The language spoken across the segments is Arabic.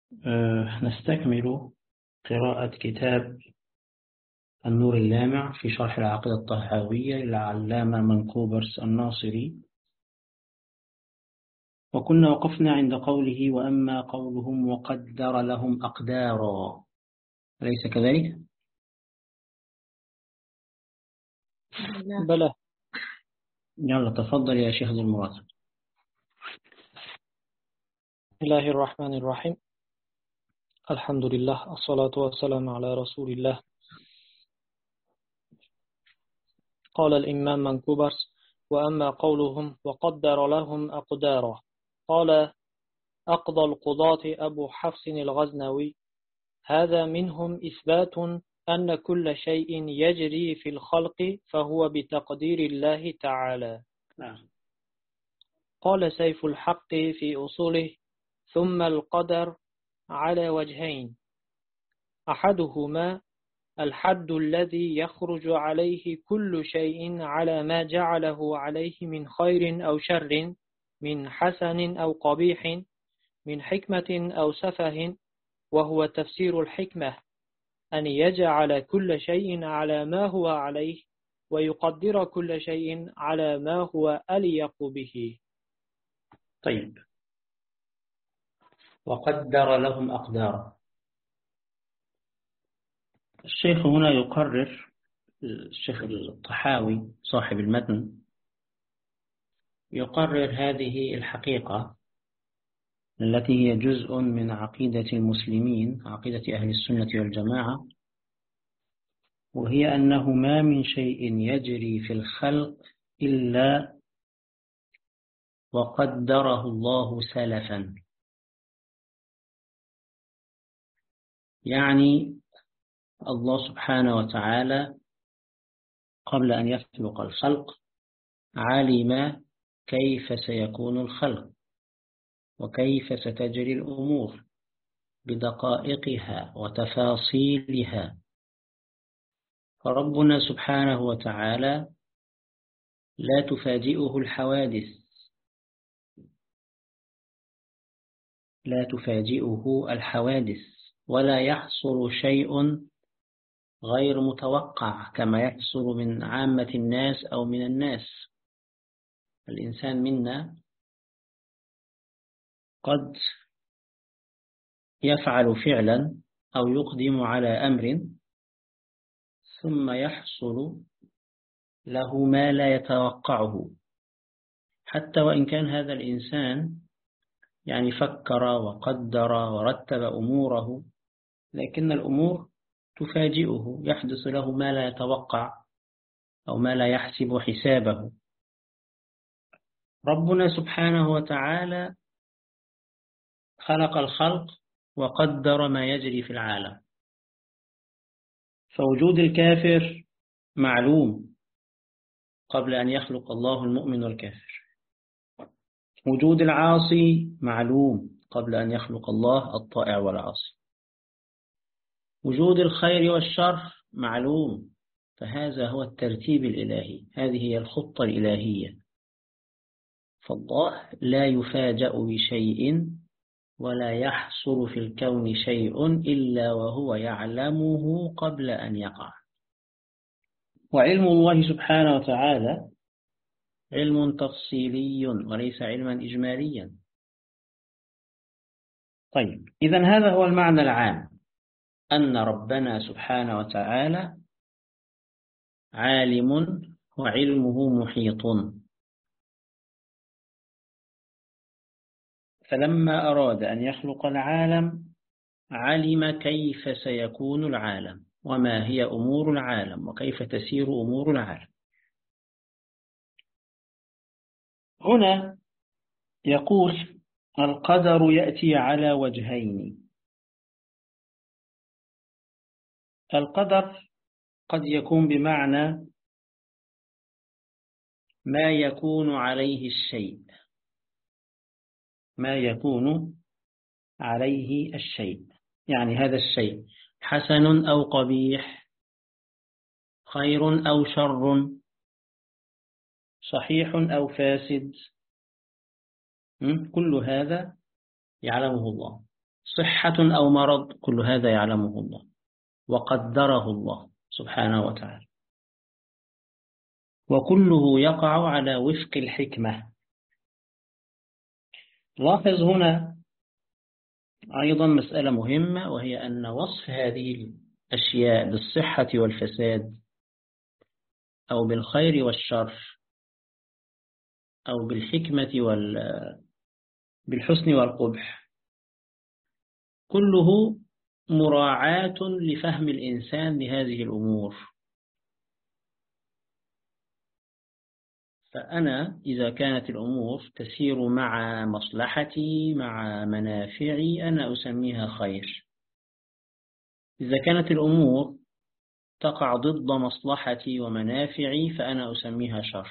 نستكمل قراءة كتاب النور اللامع في شرح العقيدة الطحاوية للعلامة منكوبرس الناصري، وكنا وقفنا عند قوله: وأما قولهم وقدر لهم أقدارا، أليس كذلك؟ بلى. يلا تفضل يا شيخ ذو المراد. بسم الله الرحمن الرحيم. الحمد لله، الصلاة والسلام على رسول الله. قال الإمام منكوبرس: وأما قولهم وقدر لهم أقدارا، قال أقضى القضاة أبو حفص الغزنوي: هذا منهم إثبات أن كل شيء يجري في الخلق فهو بتقدير الله تعالى. قال سيف الحق في أصوله: ثم القدر على وجهين، أحدهما الحد الذي يخرج عليه كل شيء على ما جعله عليه من خير أو شر، من حسن أو قبيح، من حكمة أو سفه، وهو تفسير الحكمة أن يجعل كل شيء على ما هو عليه ويقدر كل شيء على ما هو أليق به. طيب، وقدر لهم أقدارا. الشيخ هنا يقرر، الشيخ الطحاوي صاحب المتن يقرر هذه الحقيقة التي هي جزء من عقيدة المسلمين، عقيدة أهل السنة والجماعة، وهي أنه ما من شيء يجري في الخلق إلا وقدره الله سلفا. يعني الله سبحانه وتعالى قبل أن يخلق الخلق علم كيف سيكون الخلق وكيف ستجري الأمور بدقائقها وتفاصيلها. فربنا سبحانه وتعالى لا تفاجئه الحوادث، لا تفاجئه الحوادث، ولا يحصل شيء غير متوقع كما يحصل من عامة الناس أو من الناس. الإنسان منا قد يفعل فعلا أو يقدم على أمر ثم يحصل له ما لا يتوقعه، حتى وإن كان هذا الإنسان يعني فكر وقدر ورتب أموره، لكن الأمور تفاجئه، يحدث له ما لا يتوقع أو ما لا يحسب حسابه. ربنا سبحانه وتعالى خلق الخلق وقدر ما يجري في العالم، فوجود الكافر معلوم قبل أن يخلق الله المؤمن والكافر، وجود العاصي معلوم قبل أن يخلق الله الطائع والعاصي، وجود الخير والشر معلوم. فهذا هو الترتيب الإلهي، هذه هي الخطة الإلهية. فالله لا يفاجأ بشيء ولا يحصل في الكون شيء إلا وهو يعلمه قبل أن يقع. وعلم الله سبحانه وتعالى علم تفصيلي وليس علما إجماليا. طيب، إذن هذا هو المعنى العام، أن ربنا سبحانه وتعالى عالم وعلمه محيط. فلما أراد أن يخلق العالم علم كيف سيكون العالم وما هي أمور العالم وكيف تسير أمور العالم. هنا يقول: القدر يأتي على وجهين. القدر قد يكون بمعنى ما يكون عليه الشيء، ما يكون عليه الشيء، يعني هذا الشيء حسن أو قبيح، خير أو شر، صحيح أو فاسد، كل هذا يعلمه الله. صحة أو مرض، كل هذا يعلمه الله وقدره الله سبحانه وتعالى، وكله يقع على وفق الحكمة. لاحظ هنا أيضا مسألة مهمة، وهي أن وصف هذه الأشياء بالصحة والفساد أو بالخير والشر أو بالحكمة بالحسن والقبح، كله مراعاة لفهم الإنسان لهذه الأمور. فأنا إذا كانت الأمور تسير مع مصلحتي مع منافعي أنا أسميها خير. إذا كانت الأمور تقع ضد مصلحتي ومنافعي فأنا أسميها شر.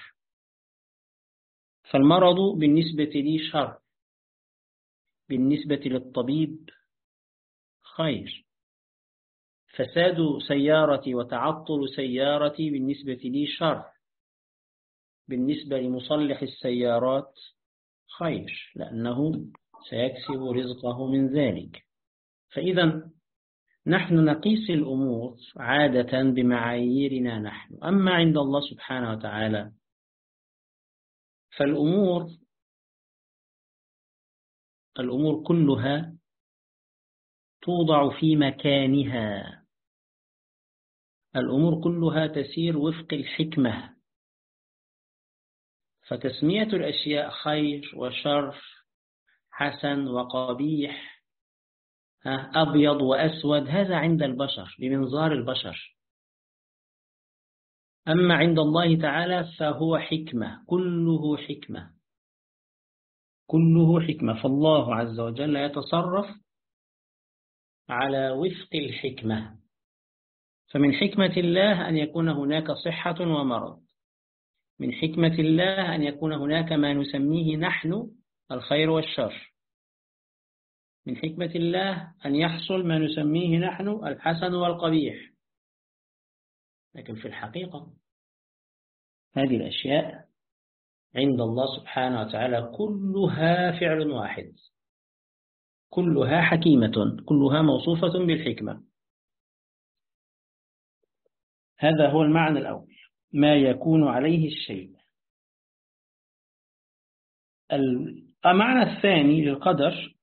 فالمرض بالنسبة لي شر، بالنسبة للطبيب خير. فساد سيارتي وتعطل سيارتي بالنسبة لي شر، بالنسبة لمصلح السيارات خير، لأنه سيكسب رزقه من ذلك. فإذا نحن نقيس الأمور عادة بمعاييرنا نحن، أما عند الله سبحانه وتعالى فالأمور كلها توضع في مكانها، الأمور كلها تسير وفق الحكمة. فتسمية الأشياء خير وشر، حسن وقبيح، أبيض وأسود، هذا عند البشر بمنظار البشر. أما عند الله تعالى فهو حكمة، كله حكمة، كله حكمة. فالله عز وجل يتصرف على وفق الحكمة. فمن حكمة الله أن يكون هناك صحة ومرض، من حكمة الله أن يكون هناك ما نسميه نحن الخير والشر، من حكمة الله أن يحصل ما نسميه نحن الحسن والقبيح. لكن في الحقيقة هذه الأشياء عند الله سبحانه وتعالى كلها فعل واحد، كلها حكيمة، كلها موصوفة بالحكمة. هذا هو المعنى الأول، ما يكون عليه الشيء. المعنى الثاني للقدر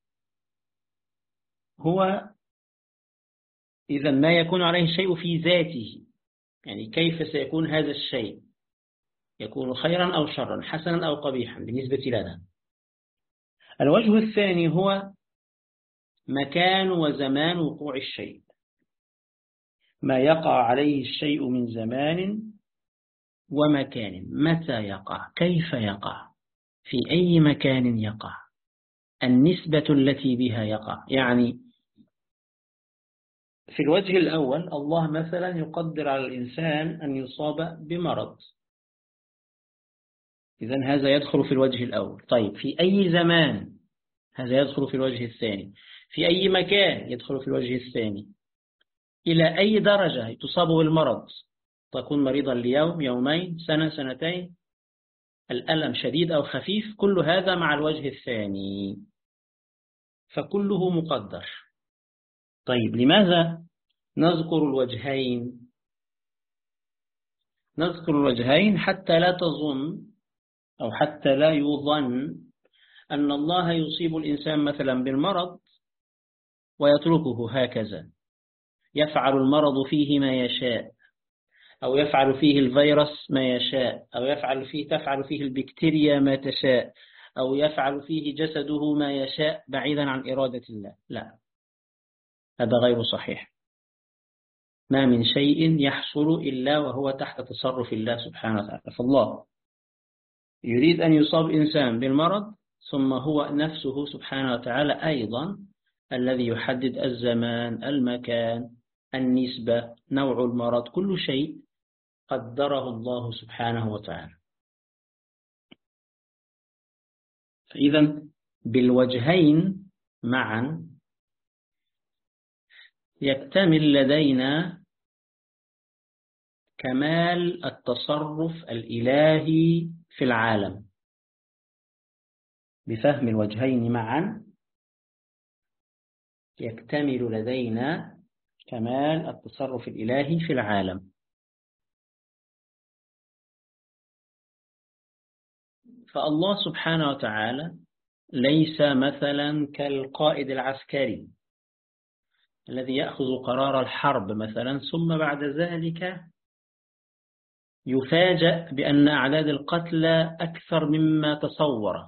هو إذا ما يكون عليه الشيء في ذاته، يعني كيف سيكون هذا الشيء، يكون خيرا أو شرا، حسنا أو قبيحا بالنسبة لنا. الوجه الثاني هو مكان وزمان وقوع الشيء، ما يقع عليه الشيء من زمان ومكان، متى يقع، كيف يقع، في أي مكان يقع، النسبة التي بها يقع. يعني في الوجه الأول الله مثلا يقدر على الإنسان أن يصاب بمرض، إذن هذا يدخل في الوجه الأول. طيب في أي زمان، هذا يدخل في الوجه الثاني. في أي مكان يدخل في الوجه الثاني. إلى أي درجة تصاب بالمرض، تكون مريضا ليوم يومين سنة سنتين، الألم شديد أو خفيف، كل هذا مع الوجه الثاني، فكله مقدر. طيب لماذا نذكر الوجهين؟ نذكر الوجهين حتى لا تظن أو حتى لا يظن أن الله يصيب الإنسان مثلا بالمرض ويتركه هكذا، يفعل المرض فيه ما يشاء، أو يفعل فيه الفيروس ما يشاء، أو تفعل فيه البكتيريا ما تشاء، أو يفعل فيه جسده ما يشاء بعيدا عن إرادة الله. لا، هذا غير صحيح. ما من شيء يحصل إلا وهو تحت تصرف الله سبحانه وتعالى. فالله يريد أن يصاب إنسان بالمرض، ثم هو نفسه سبحانه وتعالى أيضا الذي يحدد الزمان، المكان، النسبة، نوع المرض، كل شيء قدره الله سبحانه وتعالى. فإذا بالوجهين معا يكتمل لدينا كمال التصرف الإلهي في العالم. بفهم الوجهين معا يكتمل لدينا كمال التصرف الإلهي في العالم. فالله سبحانه وتعالى ليس مثلا كالقائد العسكري الذي يأخذ قرار الحرب مثلا ثم بعد ذلك يفاجأ بأن أعداد القتلى أكثر مما تصور،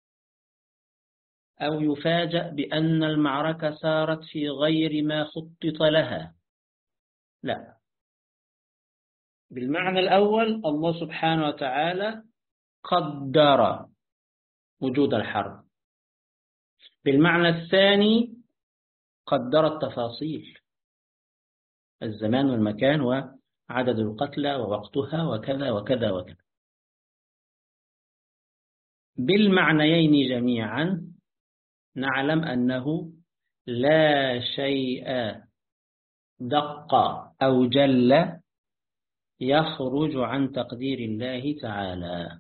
أو يفاجأ بأن المعركة سارت في غير ما خطط لها. لا، بالمعنى الأول الله سبحانه وتعالى قدر وجود الحرب، بالمعنى الثاني قدر التفاصيل، الزمان والمكان وعدد القتلى ووقتها وكذا وكذا وكذا. بالمعنيين جميعا نعلم أنه لا شيء دق أو جل يخرج عن تقدير الله تعالى.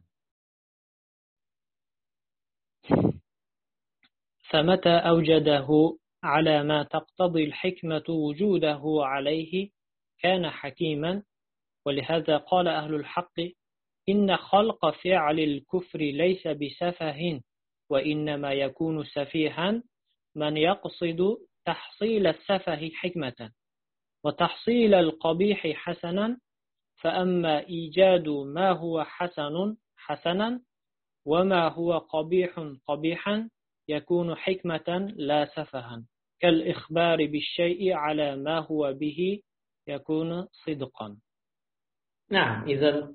فمتى أوجده على ما تقتضي الحكمة وجوده عليه كان حكيما. ولهذا قال أهل الحق: إن خلق فعل الكفر ليس بسفه، وإنما يكون سفيها من يقصد تحصيل السفه حكمة وتحصيل القبيح حسنا. فأما إيجاد ما هو حسن حسنا وما هو قبيح قبيحا يكون حكمة لا سفها، كالإخبار بالشيء على ما هو به يكون صدقا. نعم، إذا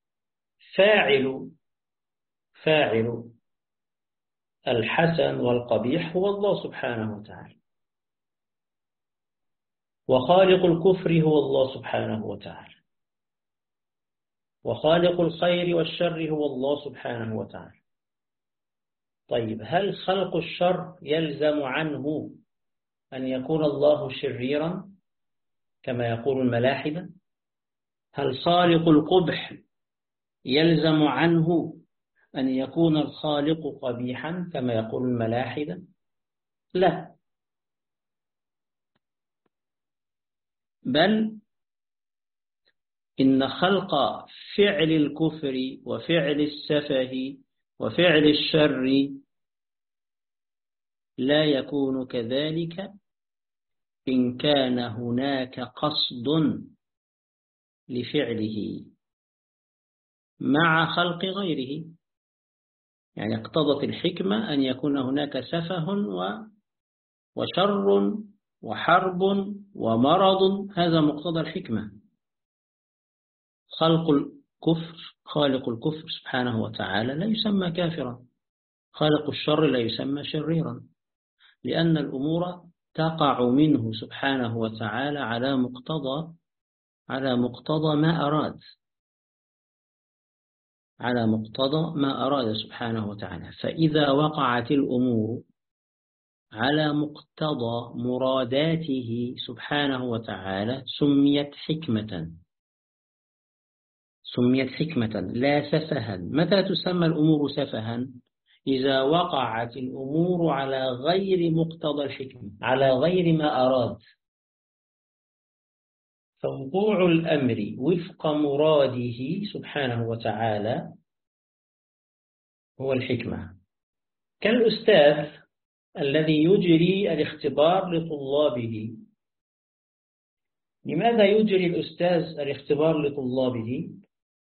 فاعل الحسن والقبيح هو الله سبحانه وتعالى، وخالق الكفر هو الله سبحانه وتعالى، وخالق الخير والشر هو الله سبحانه وتعالى. طيب، هل خلق الشر يلزم عنه أن يكون الله شريرا كما يقول الملاحدة؟ هل خالق القبح يلزم عنه أن يكون الخالق قبيحا كما يقول الملاحدة؟ لا، بل إن خلق فعل الكفر وفعل السفه وفعل الشر لا يكون كذلك إن كان هناك قصد لفعله مع خلق غيره. يعني اقتضت الحكمة أن يكون هناك سفه وشر وحرب ومرض، هذا مقتضى الحكمة. خالق الكفر سبحانه وتعالى لا يسمى كافرا، خالق الشر لا يسمى شريرا، لأن الأمور تقع منه سبحانه وتعالى على مقتضى ما أراد، على مقتضى ما أراد سبحانه وتعالى. فإذا وقعت الأمور على مقتضى مراداته سبحانه وتعالى سميت حكمة لا سفها. متى تسمى الأمور سفها؟ إذا وقعت الأمور على غير مقتضى الحكمة، على غير ما أراد. فوقوع الأمر وفق مراده سبحانه وتعالى هو الحكمة. كالأستاذ الذي يجري الاختبار لطلابه. لماذا يجري الأستاذ الاختبار لطلابه؟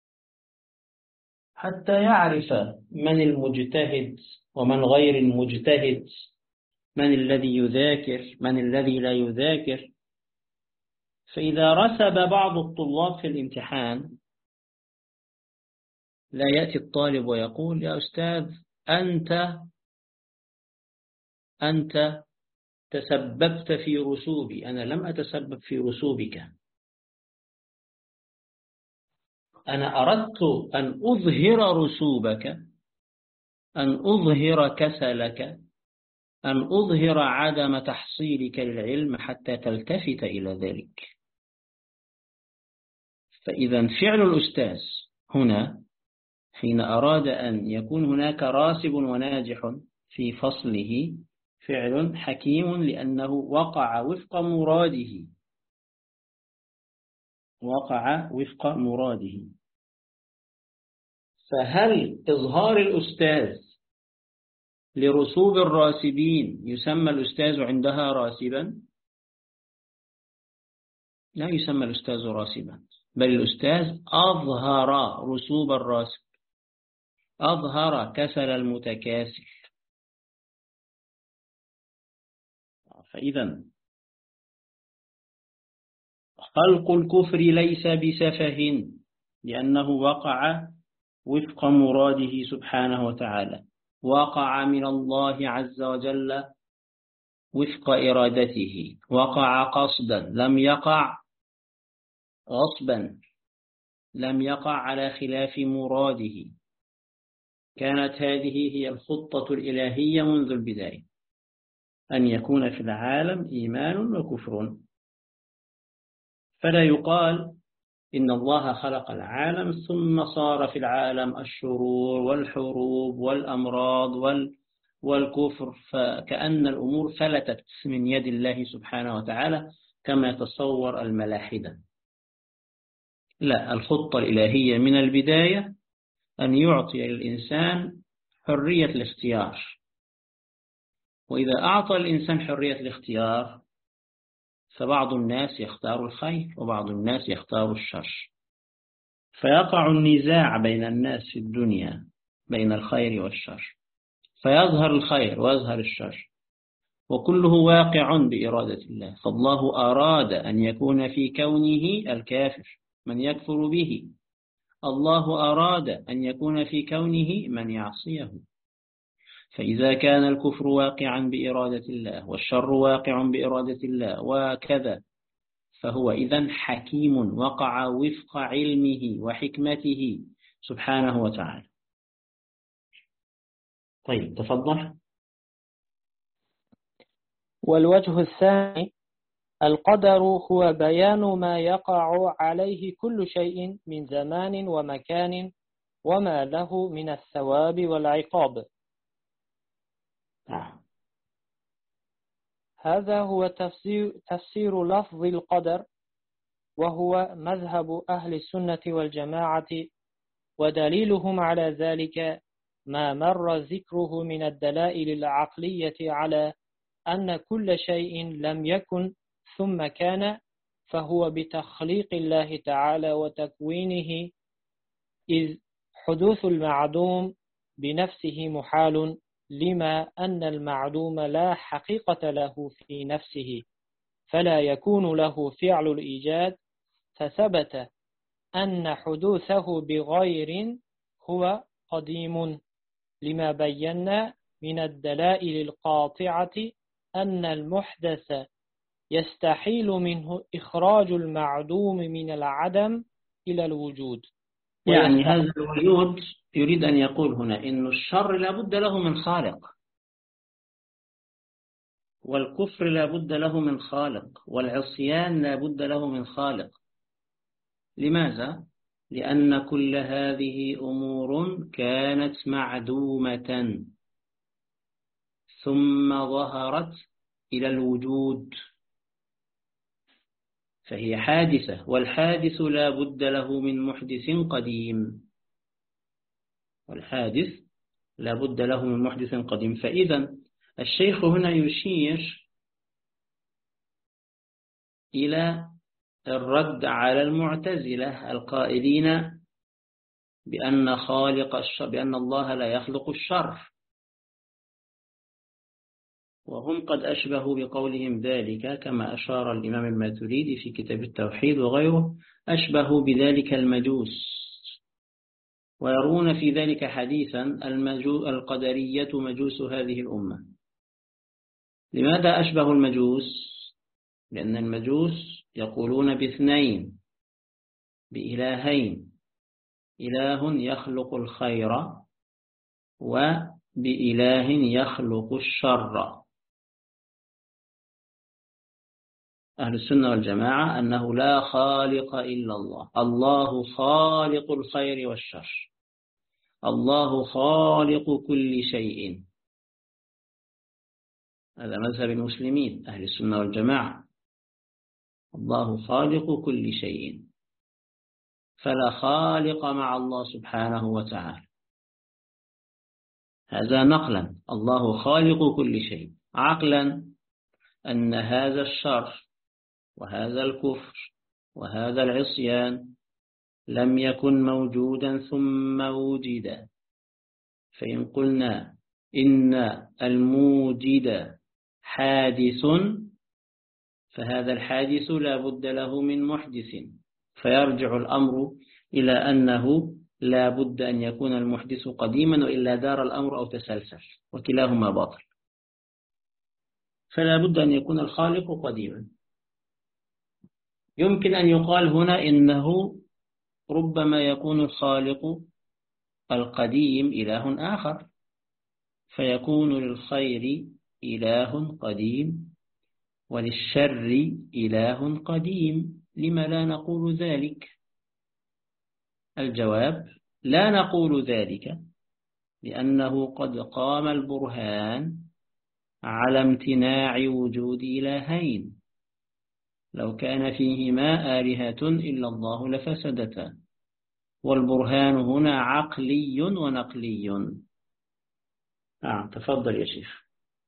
حتى يعرف من المجتهد ومن غير المجتهد، من الذي يذاكر من الذي لا يذاكر. فإذا رسب بعض الطلاب في الامتحان لا يأتي الطالب ويقول: يا أستاذ أنت تسببت في رسوبي، أنا لم أتسبب في رسوبك، أنا أردت أن أظهر رسوبك، أن أظهر كسلك، أن أظهر عدم تحصيلك للعلم حتى تلتفت إلى ذلك. فإذا فعل الأستاذ هنا حين أراد أن يكون هناك راسب وناجح في فصله، فعل حكيم لأنه وقع وفق مراده، وقع وفق مراده. فهل إظهار الأستاذ لرسوب الراسبين يسمى الأستاذ عندها راسبا؟ لا يسمى الأستاذ راسبا، بل الأستاذ أظهر رسوب الراسب، أظهر كسل المتكاسل. فإذا خلق الكفر ليس بسفه، لأنه وقع وفق مراده سبحانه وتعالى، وقع من الله عز وجل وفق إرادته، وقع قصدا، لم يقع غصبا، لم يقع على خلاف مراده. كانت هذه هي الخطة الإلهية منذ البداية، أن يكون في العالم إيمان وكفر. فلا يقال إن الله خلق العالم ثم صار في العالم الشرور والحروب والأمراض والكفر، فكأن الأمور فلتت من يد الله سبحانه وتعالى كما يتصور الملاحدة. لا، الخطة الإلهية من البداية أن يعطي الإنسان حرية الاختيار، وإذا أعطى الإنسان حرية الاختيار فبعض الناس يختار الخير وبعض الناس يختار الشر، فيقع النزاع بين الناس في الدنيا بين الخير والشر، فيظهر الخير ويظهر الشر، وكله واقع بإرادة الله. فالله أراد أن يكون في كونه الكافر من يكفر به، الله أراد أن يكون في كونه من يعصيه. فإذا كان الكفر واقعا بإرادة الله والشر واقع بإرادة الله وكذا، فهو إذن حكيم وقع وفق علمه وحكمته سبحانه وتعالى. طيب تفضل. والوجه الثاني: القدر هو بيان ما يقع عليه كل شيء من زمان ومكان وما له من الثواب والعقاب. هذا هو تفسير لفظ القدر، وهو مذهب أهل السنة والجماعة، ودليلهم على ذلك ما مر ذكره من الدلائل العقلية على أن كل شيء لم يكن ثم كان، فهو بتخليق الله تعالى وتكوينه، إذ حدوث المعدوم بنفسه محال، لما أن المعدوم لا حقيقة له في نفسه، فلا يكون له فعل الإيجاد، فثبت أن حدوثه بغير هو قديم، لما بينا من الدلائل القاطعة أن المحدث يستحيل منه إخراج المعدوم من العدم إلى الوجود. يعني هذا الوجود يريد أن يقول هنا إن الشر لا بد له من خالق، والكفر لا بد له من خالق، والعصيان لا بد له من خالق. لماذا؟ لأن كل هذه أمور كانت معدومة ثم ظهرت إلى الوجود، فهي حادثة، والحادث لا بد له من محدث قديم، والحادث لا بد له من محدث قديم. فإذا الشيخ هنا يشير إلى الرد على المعتزلة القائلين بأن خالق الشر، بأن الله لا يخلق الشر، وهم قد أشبهوا بقولهم ذلك كما أشار الإمام الماتريدي في كتاب التوحيد وغيره، أشبهوا بذلك المجوس، ويرون في ذلك حديثا القدرية مجوس هذه الأمة. لماذا أشبه المجوس؟ لأن المجوس يقولون باثنين، بإلهين، إله يخلق الخير وبإله يخلق الشر. أهل السنة والجماعة أنه لا خالق إلا الله، الله خالق الخير والشر، الله خالق كل شيء. هذا مذهب المسلمين أهل السنة والجماعة. الله خالق كل شيء، فلا خالق مع الله سبحانه وتعالى. هذا نقلا، الله خالق كل شيء. عقلا أن هذا الشر وهذا الكفر وهذا العصيان لم يكن موجودا ثم وجد. فإن قلنا إن الموجد حادث، فهذا الحادث لا بد له من محدث، فيرجع الأمر إلى أنه لا بد أن يكون المحدث قديما، وإلا دار الأمر أو تسلسل، وكلاهما باطل. فلا بد أن يكون الخالق قديما. يمكن أن يقال هنا إنه ربما يكون الخالق القديم إله آخر، فيكون للخير إله قديم وللشر إله قديم. لما لا نقول ذلك؟ الجواب: لا نقول ذلك لأنه قد قام البرهان على امتناع وجود إلهين. لو كان فيهما آلهة إلا الله لفسدتا، والبرهان هنا عقلي ونقلي. تفضل يا شيخ.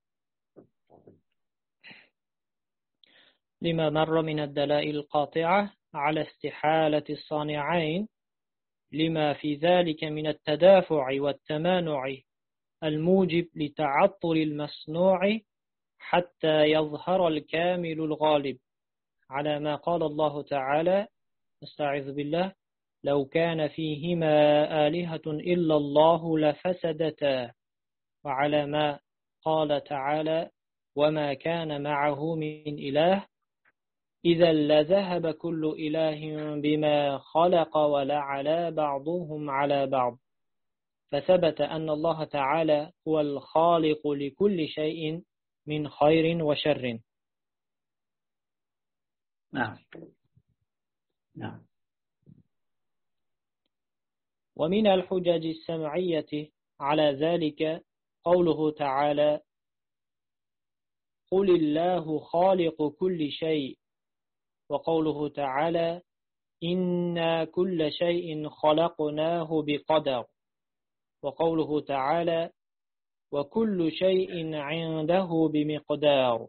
لما مر من الدلائل القاطعة على استحالة الصانعين، لما في ذلك من التدافع والتمانع الموجب لتعطل المصنوع حتى يظهر الكامل الغالب، على ما قال الله تعالى: استعذ بالله: لو كان فيهما آلهة إلا الله لفسدتا، وعلى ما قال تعالى: وما كان معه من إله إذا لذهب كل إله بما خلق ولعلى بعضهم على بعض. فثبت أن الله تعالى هو الخالق لكل شيء من خير وشر. نعم. ومن الحجج السمعية على ذلك قوله تعالى: قل الله خالق كل شيء، وقوله تعالى: إنا كل شيء خلقناه بقدر، وقوله تعالى: وكل شيء عنده بمقدار.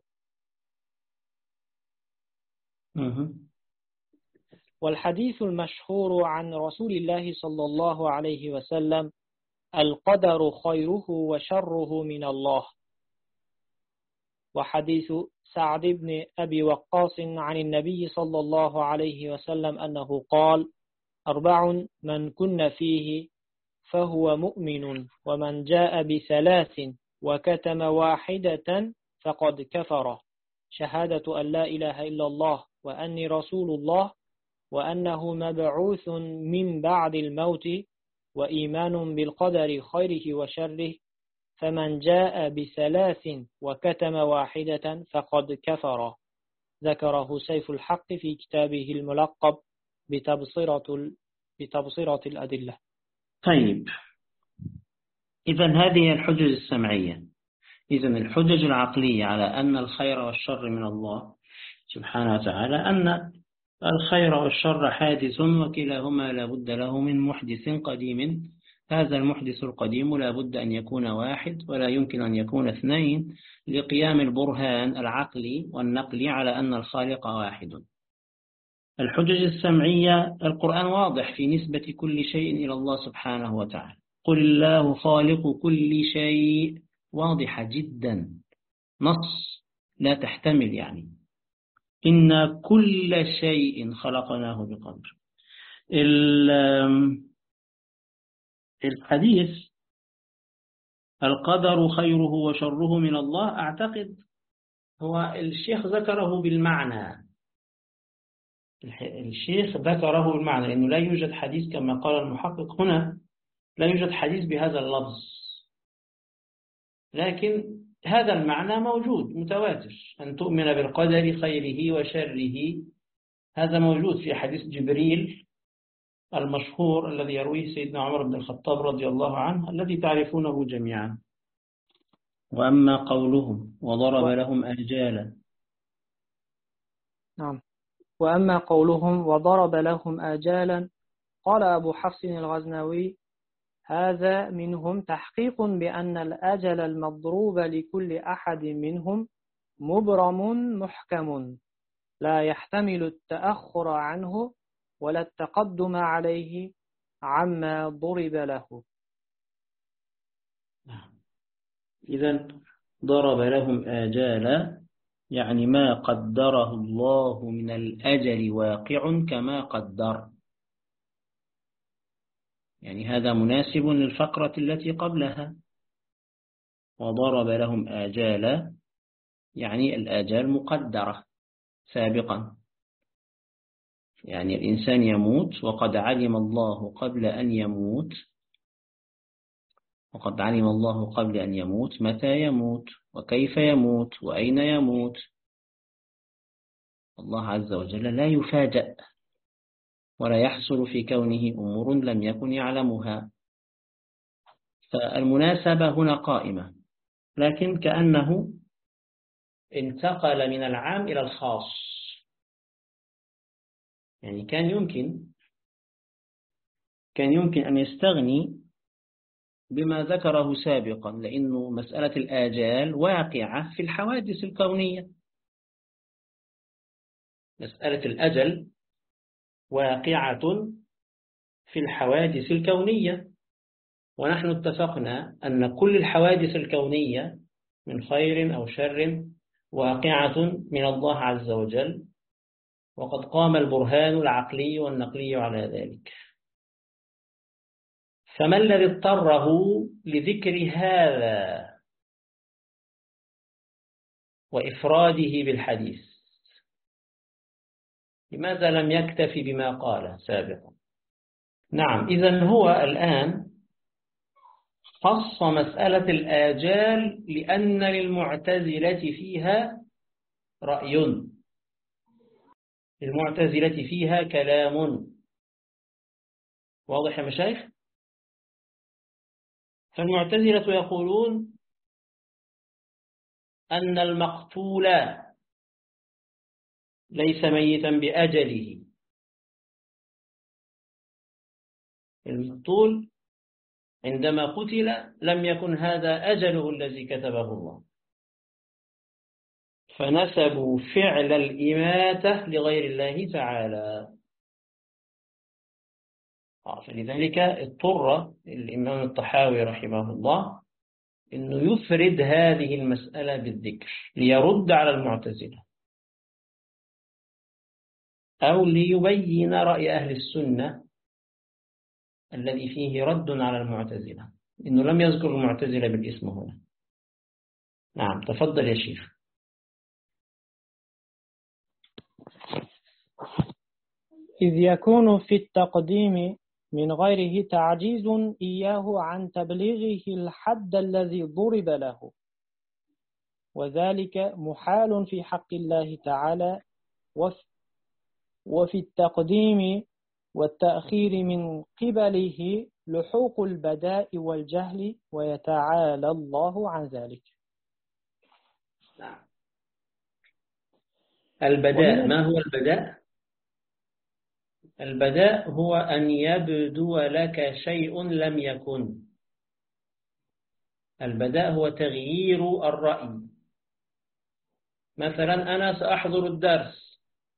والحديث المشهور عن رسول الله صلى الله عليه وسلم: القدر خيره وشره من الله. وحديث سعد بن أبي وقاص عن النبي صلى الله عليه وسلم أنه قال: 4 من كن فيه فهو مؤمن، ومن جاء ب3 وكتم 1 فقد كفر: شهادة أن لا إله إلا الله وأني رسول الله وأنه مبعوث من بعد الموت، وإيمان بالقدر خيره وشره. فمن جاء ب3 وكتم 1 فقد كفر. ذكره سيف الحق في كتابه الملقب بتبصرة الأدلة. طيب، إذن هذه الحجج السمعية. إذن الحجج العقلية على أن الخير والشر من الله سبحانه وتعالى أن الخير والشر حادث، وكلاهما لا بد له من محدث قديم. هذا المحدث القديم لا بد أن يكون 1 ولا يمكن أن يكون 2 لقيام البرهان العقلي والنقلي على أن الخالق واحد. الحجج السمعية: القرآن واضح في نسبة كل شيء إلى الله سبحانه وتعالى. قل الله خالق كل شيء، واضحة جدا، نص لا تحتمل يعني. إن كل شيء خلقناه بقدر. الحديث القدر خيره وشره من الله، أعتقد هو الشيخ ذكره بالمعنى. الشيخ ذكره بالمعنى لأنه لا يوجد حديث كما قال المحقق هنا، لا يوجد حديث بهذا اللفظ، لكن هذا المعنى موجود متواتر، أن تؤمن بالقدر خيره وشره. هذا موجود في حديث جبريل المشهور الذي يرويه سيدنا عمر بن الخطاب رضي الله عنه، الذي تعرفونه جميعا. وأما قولهم وضرب لهم آجالا. نعم. وأما قولهم وضرب لهم آجالا، قال أبو حفص الغزنوي: هذا منهم تحقيق بأن الأجل المضروب لكل أحد منهم مبرم محكم لا يحتمل التأخر عنه ولا التقدم عليه عما ضرب له. إذن ضرب لهم آجالا يعني ما قدره الله من الأجل واقع كما قدر. يعني هذا مناسب للفقرة التي قبلها. وضرب لهم آجالا يعني الآجال مقدرة سابقا، يعني الإنسان يموت وقد علم الله قبل أن يموت، وقد علم الله قبل أن يموت متى يموت وكيف يموت وأين يموت. الله عز وجل لا يفاجأ ولا يحصل في كونه أمور لم يكن يعلمها. فالمناسبة هنا قائمة، لكن كأنه انتقل من العام إلى الخاص. يعني كان يمكن أن يستغني بما ذكره سابقا، لأنه مسألة الآجال واقعة في الحوادث الكونية. مسألة الأجل واقعة في الحوادث الكونية، ونحن اتفقنا أن كل الحوادث الكونية من خير أو شر واقعة من الله عز وجل، وقد قام البرهان العقلي والنقلي على ذلك. فما الذي اضطره لذكر هذا وإفراده بالحديث؟ لماذا لم يكتفي بما قال سابقا؟ نعم، إذن هو الآن خص مسألة الآجال لأن للمعتزلة فيها رأي، للمعتزلة فيها كلام. واضح يا مشايخ؟ فالمعتزلة يقولون أن المقتول ليس ميتا بأجله. المقتول عندما قتل لم يكن هذا أجله الذي كتبه الله، فنسبوا فعل الإماتة لغير الله تعالى. فلذلك اضطر الإمام الطحاوي رحمه الله أنه يفرد هذه المسألة بالذكر ليرد على المعتزلة، أو ليبين رأي أهل السنة الذي فيه رد على المعتزلة، إنه لم يذكر المعتزلة بالاسم هنا. نعم، تفضل يا شيخ. إذ يكون في التقديم من غيره تعجيز إياه عن تبليغه الحد الذي ضرب له، وذلك محال في حق الله تعالى، وفي التقديم والتأخير من قبله لحوق البداء والجهل، ويتعالى الله عن ذلك. البداء، ما هو البداء؟ البداء هو أن يبدو لك شيء لم يكن. البداء هو تغيير الرأي. مثلا أنا سأحضر الدرس،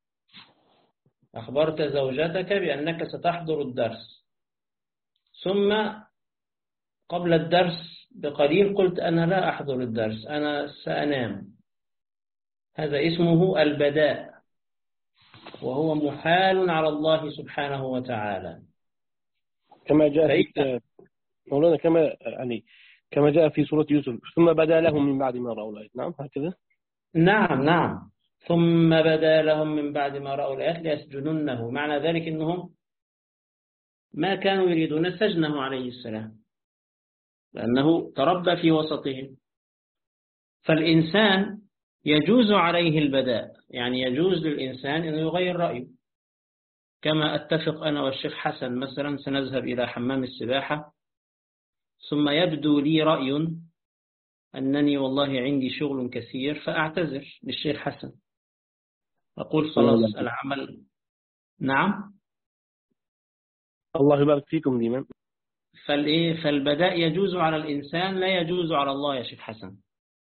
أخبرت زوجتك بأنك ستحضر الدرس، ثم قبل الدرس بقليل قلت أنا لا أحضر الدرس، أنا سأنام. هذا اسمه البداء، وهو محال على الله سبحانه وتعالى. كما جاء في مولانا كما جاء في سورة يوسف: ثم بدا لهم من بعد ما رأوا الآيات. نعم، هكذا. نعم، ثم بدا لهم من بعد ما رأوا الآيات ليسجننه. معنى ذلك أنهم ما كانوا يريدون سجنه عليه السلام، لأنه تربى في وسطهم. فالإنسان يجوز عليه البداء، يعني يجوز للإنسان أن يغير رأيه. كما أتفق أنا والشيخ حسن مثلا سنذهب إلى حمام السباحة، ثم يبدو لي رأي أنني والله عندي شغل كثير فأعتذر للشيخ حسن، أقول خلاص العمل. نعم. الله يبارك فيكم ديما. فالبداء يجوز على الإنسان لا يجوز على الله يا شيخ حسن.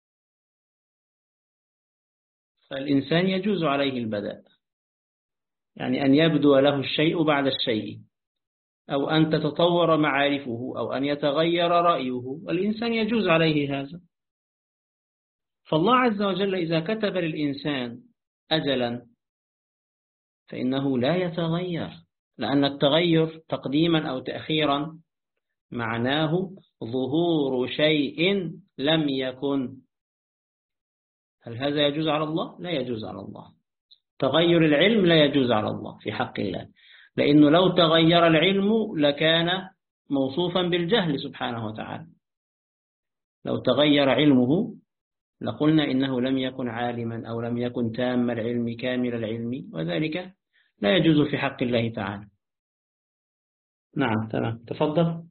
فالإنسان يجوز عليه البداء، يعني أن يبدو له الشيء بعد الشيء، أو أن تتطور معارفه، أو أن يتغير رأيه، الإنسان يجوز عليه هذا. فالله عز وجل إذا كتب للإنسان أجلا فإنه لا يتغير، لأن التغير تقديما أو تأخيرا معناه ظهور شيء لم يكن. هل هذا يجوز على الله؟ لا يجوز على الله. تغير العلم لا يجوز على الله في حق الله، لأنه لو تغير العلم لكان موصوفا بالجهل سبحانه وتعالى. لو تغير علمه لقلنا إنه لم يكن عالما أو لم يكن تام العلم كامل العلم، وذلك لا يجوز في حق الله تعالى. نعم تمام، تفضل.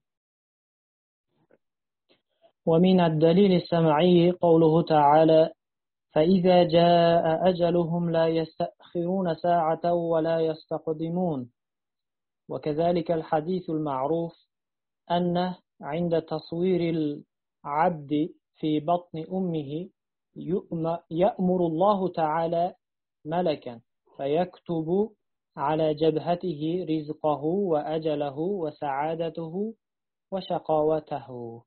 ومن الدليل السمعي قوله تعالى: فإذا جاء أجلهم لا يستأخرون ساعة ولا يستقدمون. وكذلك الحديث المعروف أنه عند تصوير العبد في بطن أمه يأمر الله تعالى ملكا فيكتب على جبهته رزقه وأجله وسعادته وشقاوته.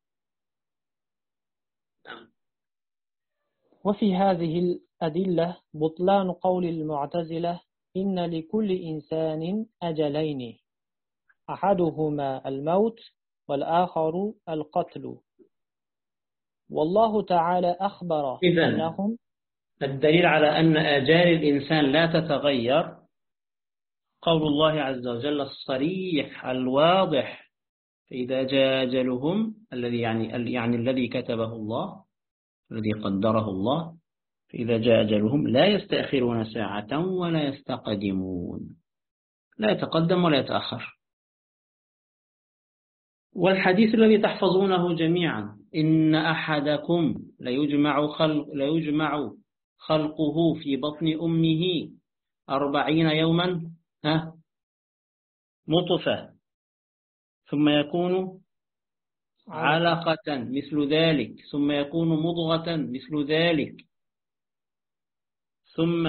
وفي هذه الأدلة بطلان قول المعتزلة إن لكل إنسان أجلين أحدهما الموت والآخر القتل. والله تعالى أخبر أنهم الدليل على أن آجال الإنسان لا تتغير قول الله عز وجل الصريح الواضح: فإذا جاء أجلهم، الذي يعني الذي كتبه الله، الذي قدره الله، فإذا جاء أجلهم لا يستأخرون ساعة ولا يستقدمون، لا يتقدم ولا يتأخر. والحديث الذي تحفظونه جميعا: إن أحدكم ليجمع خلقه في بطن أمه 40 يوما نطفة، ثم يكون علقة مثل ذلك، ثم يكون مضغة مثل ذلك، ثم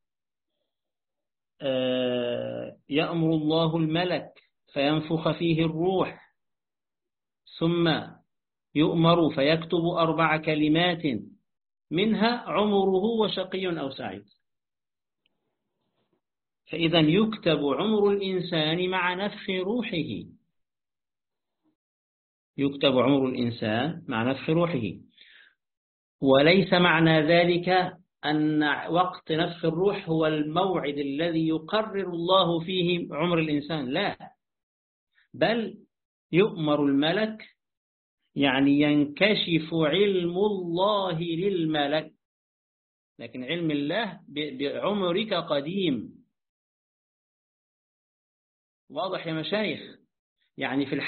يأمر الله الملك فينفخ فيه الروح، ثم يؤمر فيكتب 4 كلمات منها عمره وشقي أو سعيد. فإذا يكتب عمر الإنسان مع نفخ روحه، يكتب عمر الإنسان مع نفخ روحه. وليس معنى ذلك أن وقت نفخ الروح هو الموعد الذي يقرر الله فيه عمر الإنسان، لا، بل يؤمر الملك، يعني ينكشف علم الله للملك، لكن علم الله بعمرك قديم. واضح يا مشايخ؟ يعني في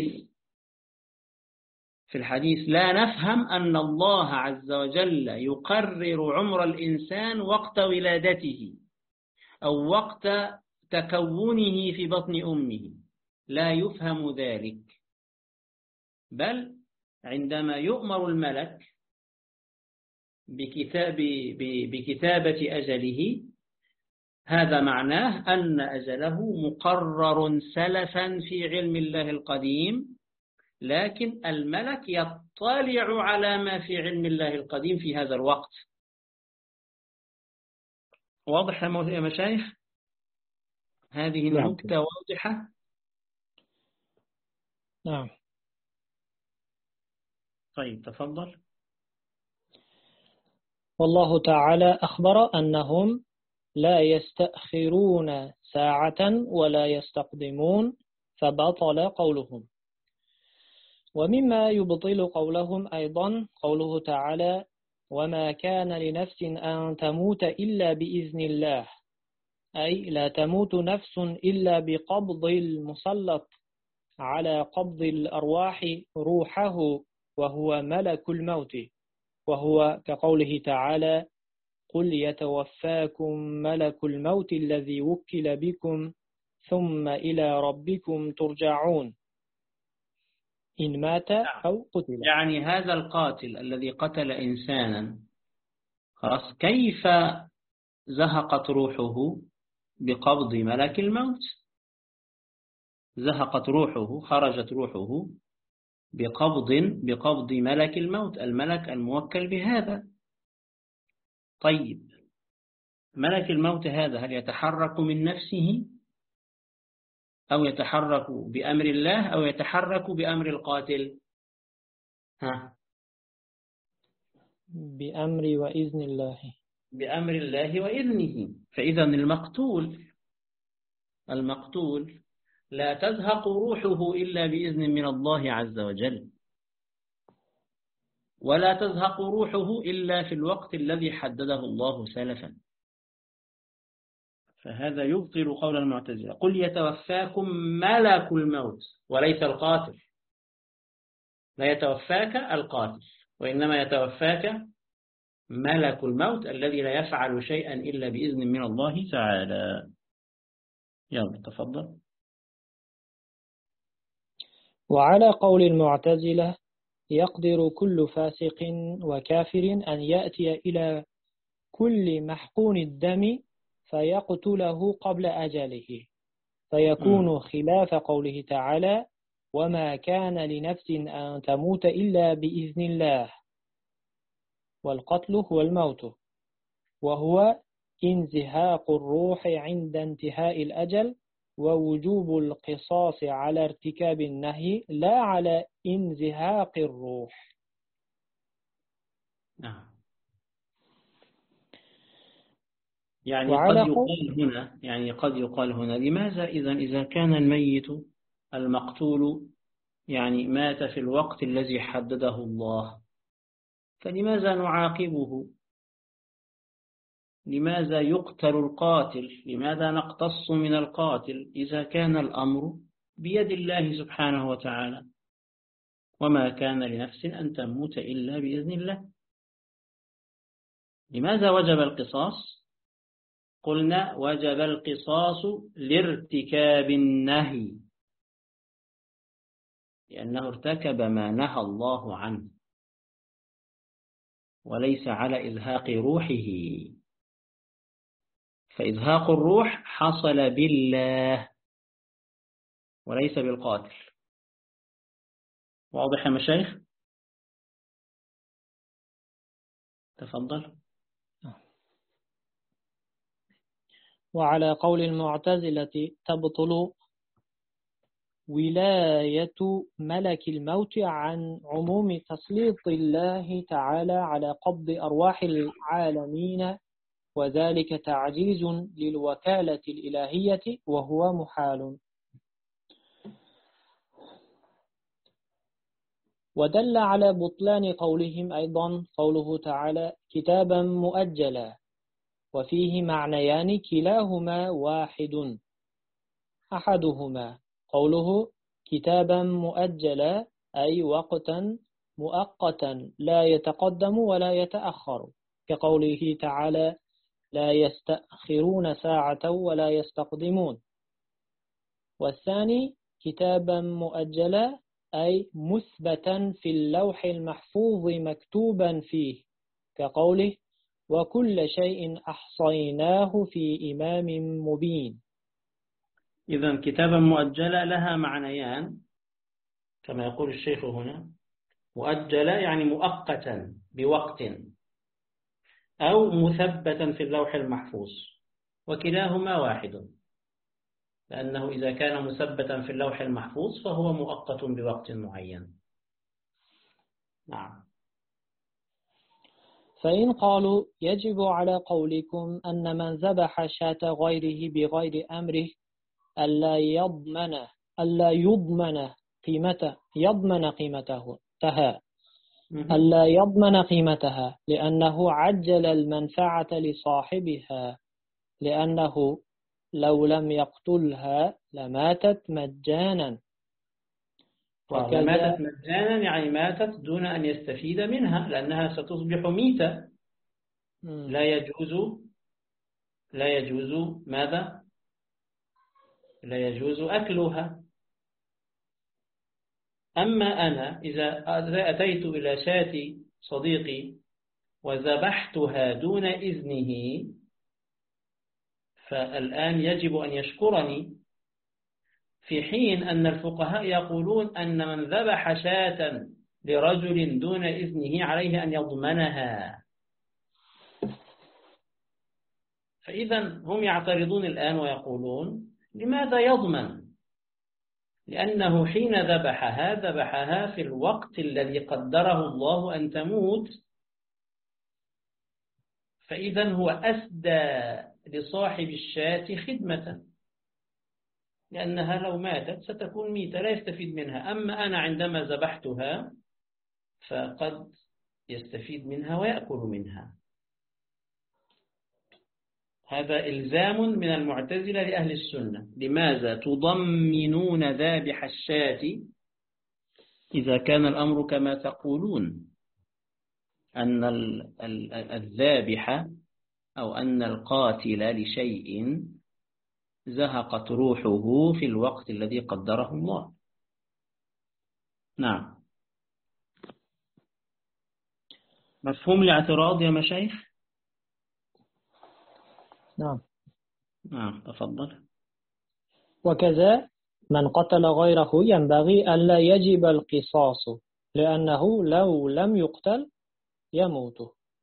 الحديث لا نفهم أن الله عز وجل يقرر عمر الإنسان وقت ولادته أو وقت تكونه في بطن أمه، لا يفهم ذلك، بل عندما يؤمر الملك بكتابة أجله، هذا معناه أن أجله مقرر سلفا في علم الله القديم، لكن الملك يطلع على ما في علم الله القديم في هذا الوقت. واضح يا مشايخ؟ هذه النكتة واضحة؟ نعم. طيب تفضل. والله تعالى أخبر أنهم لا يستأخرون ساعة ولا يستقدمون، فبطل قولهم. ومما يبطل قولهم أيضا قوله تعالى: وما كان لنفس أن تموت إلا بإذن الله، أي لا تموت نفس إلا بقبض المسلط على قبض الأرواح روحه وهو ملك الموت. وهو كقوله تعالى قل يتوفاكم ملك الموت الذي وكل بكم ثم إلى ربكم ترجعون إن مات أو قتل. يعني هذا القاتل الذي قتل إنسانا خلاص كيف زهقت روحه؟ بقبض ملك الموت. زهقت روحه، خرجت روحه بقبض ملك الموت، الملك الموكل بهذا. طيب ملك الموت هذا هل يتحرك من نفسه أو يتحرك بأمر الله أو يتحرك بأمر القاتل؟ بأمر وإذن الله. بأمر الله وإذنه. فإذا المقتول لا تزهق روحه إلا بإذن من الله عز وجل، ولا تزهق روحه إلا في الوقت الذي حدده الله سلفا. فهذا يبطل قول المعتزلة قل يتوفاكم ملك الموت وليس القاتل. لا يتوفاك القاتل، وإنما يتوفاك ملك الموت الذي لا يفعل شيئا إلا بإذن من الله تعالى. يلا تفضل. وعلى قول المعتزلة يقدر كل فاسق وكافر أن يأتي إلى كل محقون الدم فيقتله قبل أجله، فيكون خلاف قوله تعالى وما كان لنفس أن تموت إلا بإذن الله، والقتل هو الموت، وهو انزهاق الروح عند انتهاء الأجل، ووجوب القصاص على ارتكاب النهي لا على انزهاق الروح. قد يقال هنا لماذا إذا كان الميت المقتول يعني مات في الوقت الذي حدده الله، فلماذا نعاقبه؟ لماذا يقتل القاتل؟ لماذا نقتص من القاتل إذا كان الأمر بيد الله سبحانه وتعالى؟ وما كان لنفس أن تموت إلا بإذن الله. لماذا وجب القصاص؟ قلنا وجب القصاص لارتكاب النهي، لأنه ارتكب ما نهى الله عنه، وليس على إزهاق روحه. فإزهاق الروح حصل بالله وليس بالقاتل. واضح يا مشايخ؟ تفضل. وعلى قول المعتزلة تبطل ولاية ملك الموت عن عموم تسليط الله تعالى على قبض أرواح العالمين، وذلك تعجيز للوكالة الإلهية وهو محال. ودل على بطلان قولهم أيضا قوله تعالى كتابا مؤجلا، وفيه معنيان كلاهما واحد. أحدهما قوله كتابا مؤجلا أي وقتا مؤقتا لا يتقدم ولا يتأخر، كقوله تعالى لا يستأخرون ساعة ولا يستقدمون. والثاني كتابا مؤجلا أي مثبتا في اللوح المحفوظ مكتوبا فيه، كقوله وكل شيء أحصيناه في إمام مبين. إذن كتابا مؤجلا لها معنيان كما يقول الشيخ هنا. مؤجلا يعني مؤقتا بوقت، أو مثبتا في اللوح المحفوظ، وكلاهما واحد، لأنه إذا كان مثبتا في اللوح المحفوظ فهو مؤقت بوقت معين. نعم. فإن قالوا يجب على قولكم أن من ذبح شاة غيره بغير أمره ألا يضمن قيمتها لأنه عجل المنفعة لصاحبها، لأنه لو لم يقتلها لماتت مجانا. قال ماتت مجانا يعني ماتت دون أن يستفيد منها لأنها ستصبح ميتة. لا يجوز ماذا؟ لا يجوز أكلها. أما أنا إذا أتيت إلى شاة صديقي وذبحتها دون إذنه فالآن يجب أن يشكرني، في حين أن الفقهاء يقولون أن من ذبح شاة لرجل دون إذنه عليه أن يضمنها. فإذا هم يعترضون الآن ويقولون لماذا يضمن؟ لأنه حين ذبحها في الوقت الذي قدره الله أن تموت، فإذا هو أسدى لصاحب الشاة خدمة، لأنها لو ماتت ستكون ميتة لا يستفيد منها. أما أنا عندما ذبحتها فقد يستفيد منها ويأكل منها. هذا إلزام من المعتزلة لأهل السنة. لماذا تضمنون ذابح الشاة إذا كان الأمر كما تقولون أن الذابح أو أن القاتل لشيء زهقت روحه في الوقت الذي قدره الله؟ نعم. مفهوم الاعتراض يا مشايخ؟ نعم تفضل. وكذا من قتل غيره ينبغي أن لا يجب القصاص، لأنه لو لم يقتل يموت.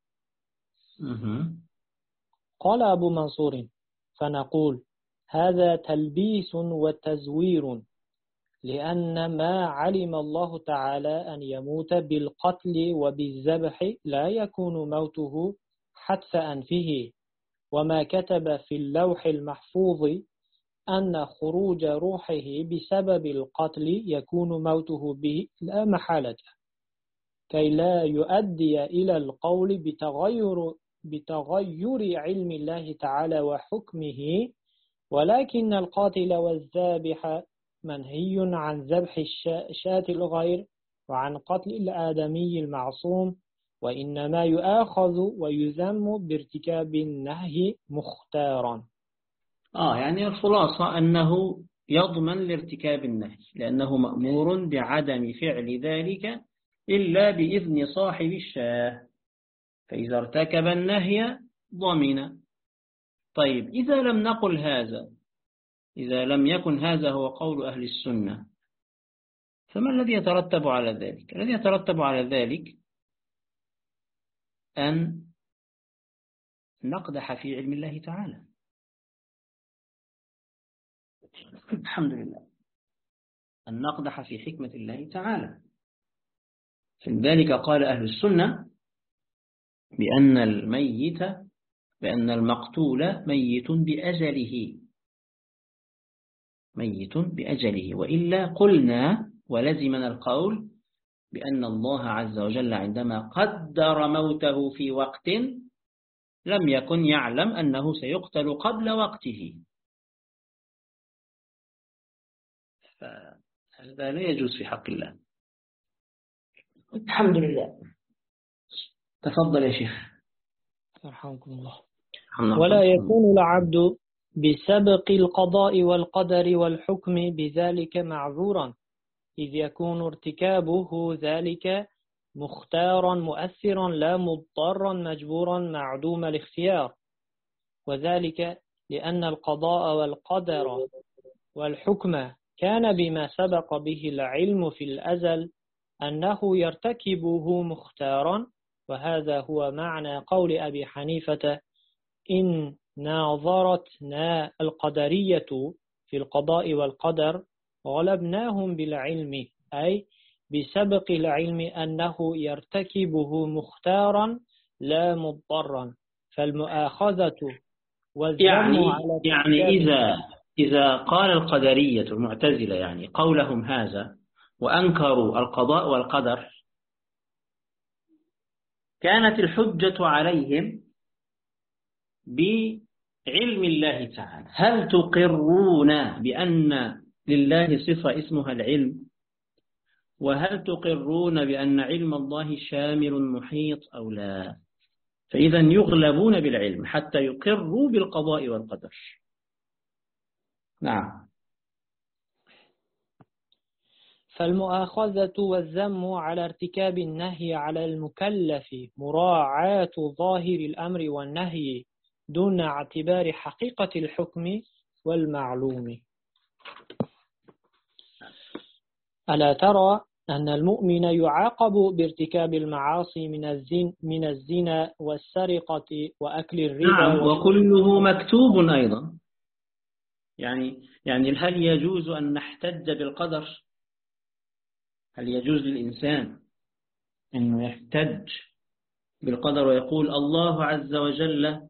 قال أبو منصور: فنقول هذا تلبيس وتزوير، لأن ما علم الله تعالى أن يموت بالقتل وبالذبح لا يكون موته حتف أنفه، وما كتب في اللوح المحفوظ أن خروج روحه بسبب القتل يكون موته به لا محالة، كي لا يؤدي إلى القول بتغير علم الله تعالى وحكمه. ولكن القاتل والذابح منهي عن ذبح الشاة الغير وعن قتل الآدمي المعصوم، وإنما يؤاخذ ويذم بارتكاب النهي مختارا. يعني الخلاصة أنه يضمن لارتكاب النهي، لأنه مأمور بعدم فعل ذلك إلا بإذن صاحب الشاة، فإذا ارتكب النهي ضمن. طيب إذا لم نقل هذا، إذا لم يكن هذا هو قول أهل السنة، فما الذي يترتب على ذلك؟ الذي يترتب على ذلك أن نقدح في علم الله تعالى. الحمد لله. أن نقدح في حكمة الله تعالى. فلذلك قال أهل السنة بأن المقتول ميت بأجله، وإلا قلنا ولزمنا القول بأن الله عز وجل عندما قدر موته في وقت لم يكن يعلم أنه سيقتل قبل وقته، فهذا لا يجوز في حق الله. الحمد لله. تفضل يا شيخ. رحمكم الله. ولا يكون العبد بسبق القضاء والقدر والحكم بذلك معذورا، إذ يكون ارتكابه ذلك مختارا مؤثرا لا مضطرا مجبورا معدوم الاختيار، وذلك لأن القضاء والقدر والحكم كان بما سبق به العلم في الأزل أنه يرتكبه مختارا. وهذا هو معنى قول أبي حنيفة: إن ناظرتنا القدرية في القضاء والقدر غلبناهم بالعلم، أي بسبق العلم أنه يرتكبه مختارا لا مضطرا، فالمؤاخذة والذم يعني إذا قال القدرية المعتزلة يعني قولهم هذا وأنكروا القضاء والقدر، كانت الحجة عليهم بعلم الله تعالى. هل تقرون بأن لله صفة اسمها العلم؟ وهل تقرون بأن علم الله شامل محيط أو لا؟ فإذا يغلبون بالعلم حتى يقروا بالقضاء والقدر. نعم. فالمؤاخذة والذم على ارتكاب النهي على المكلف مراعاة ظاهر الأمر والنهي دون اعتبار حقيقة الحكم والمعلوم. ألا ترى أن المؤمن يعاقب بارتكاب المعاصي من الزنا والسرقة وأكل الربا؟ نعم، وكله مكتوب أيضا. يعني هل يجوز أن نحتج بالقدر؟ هل يجوز للإنسان أنه يحتج بالقدر ويقول الله عز وجل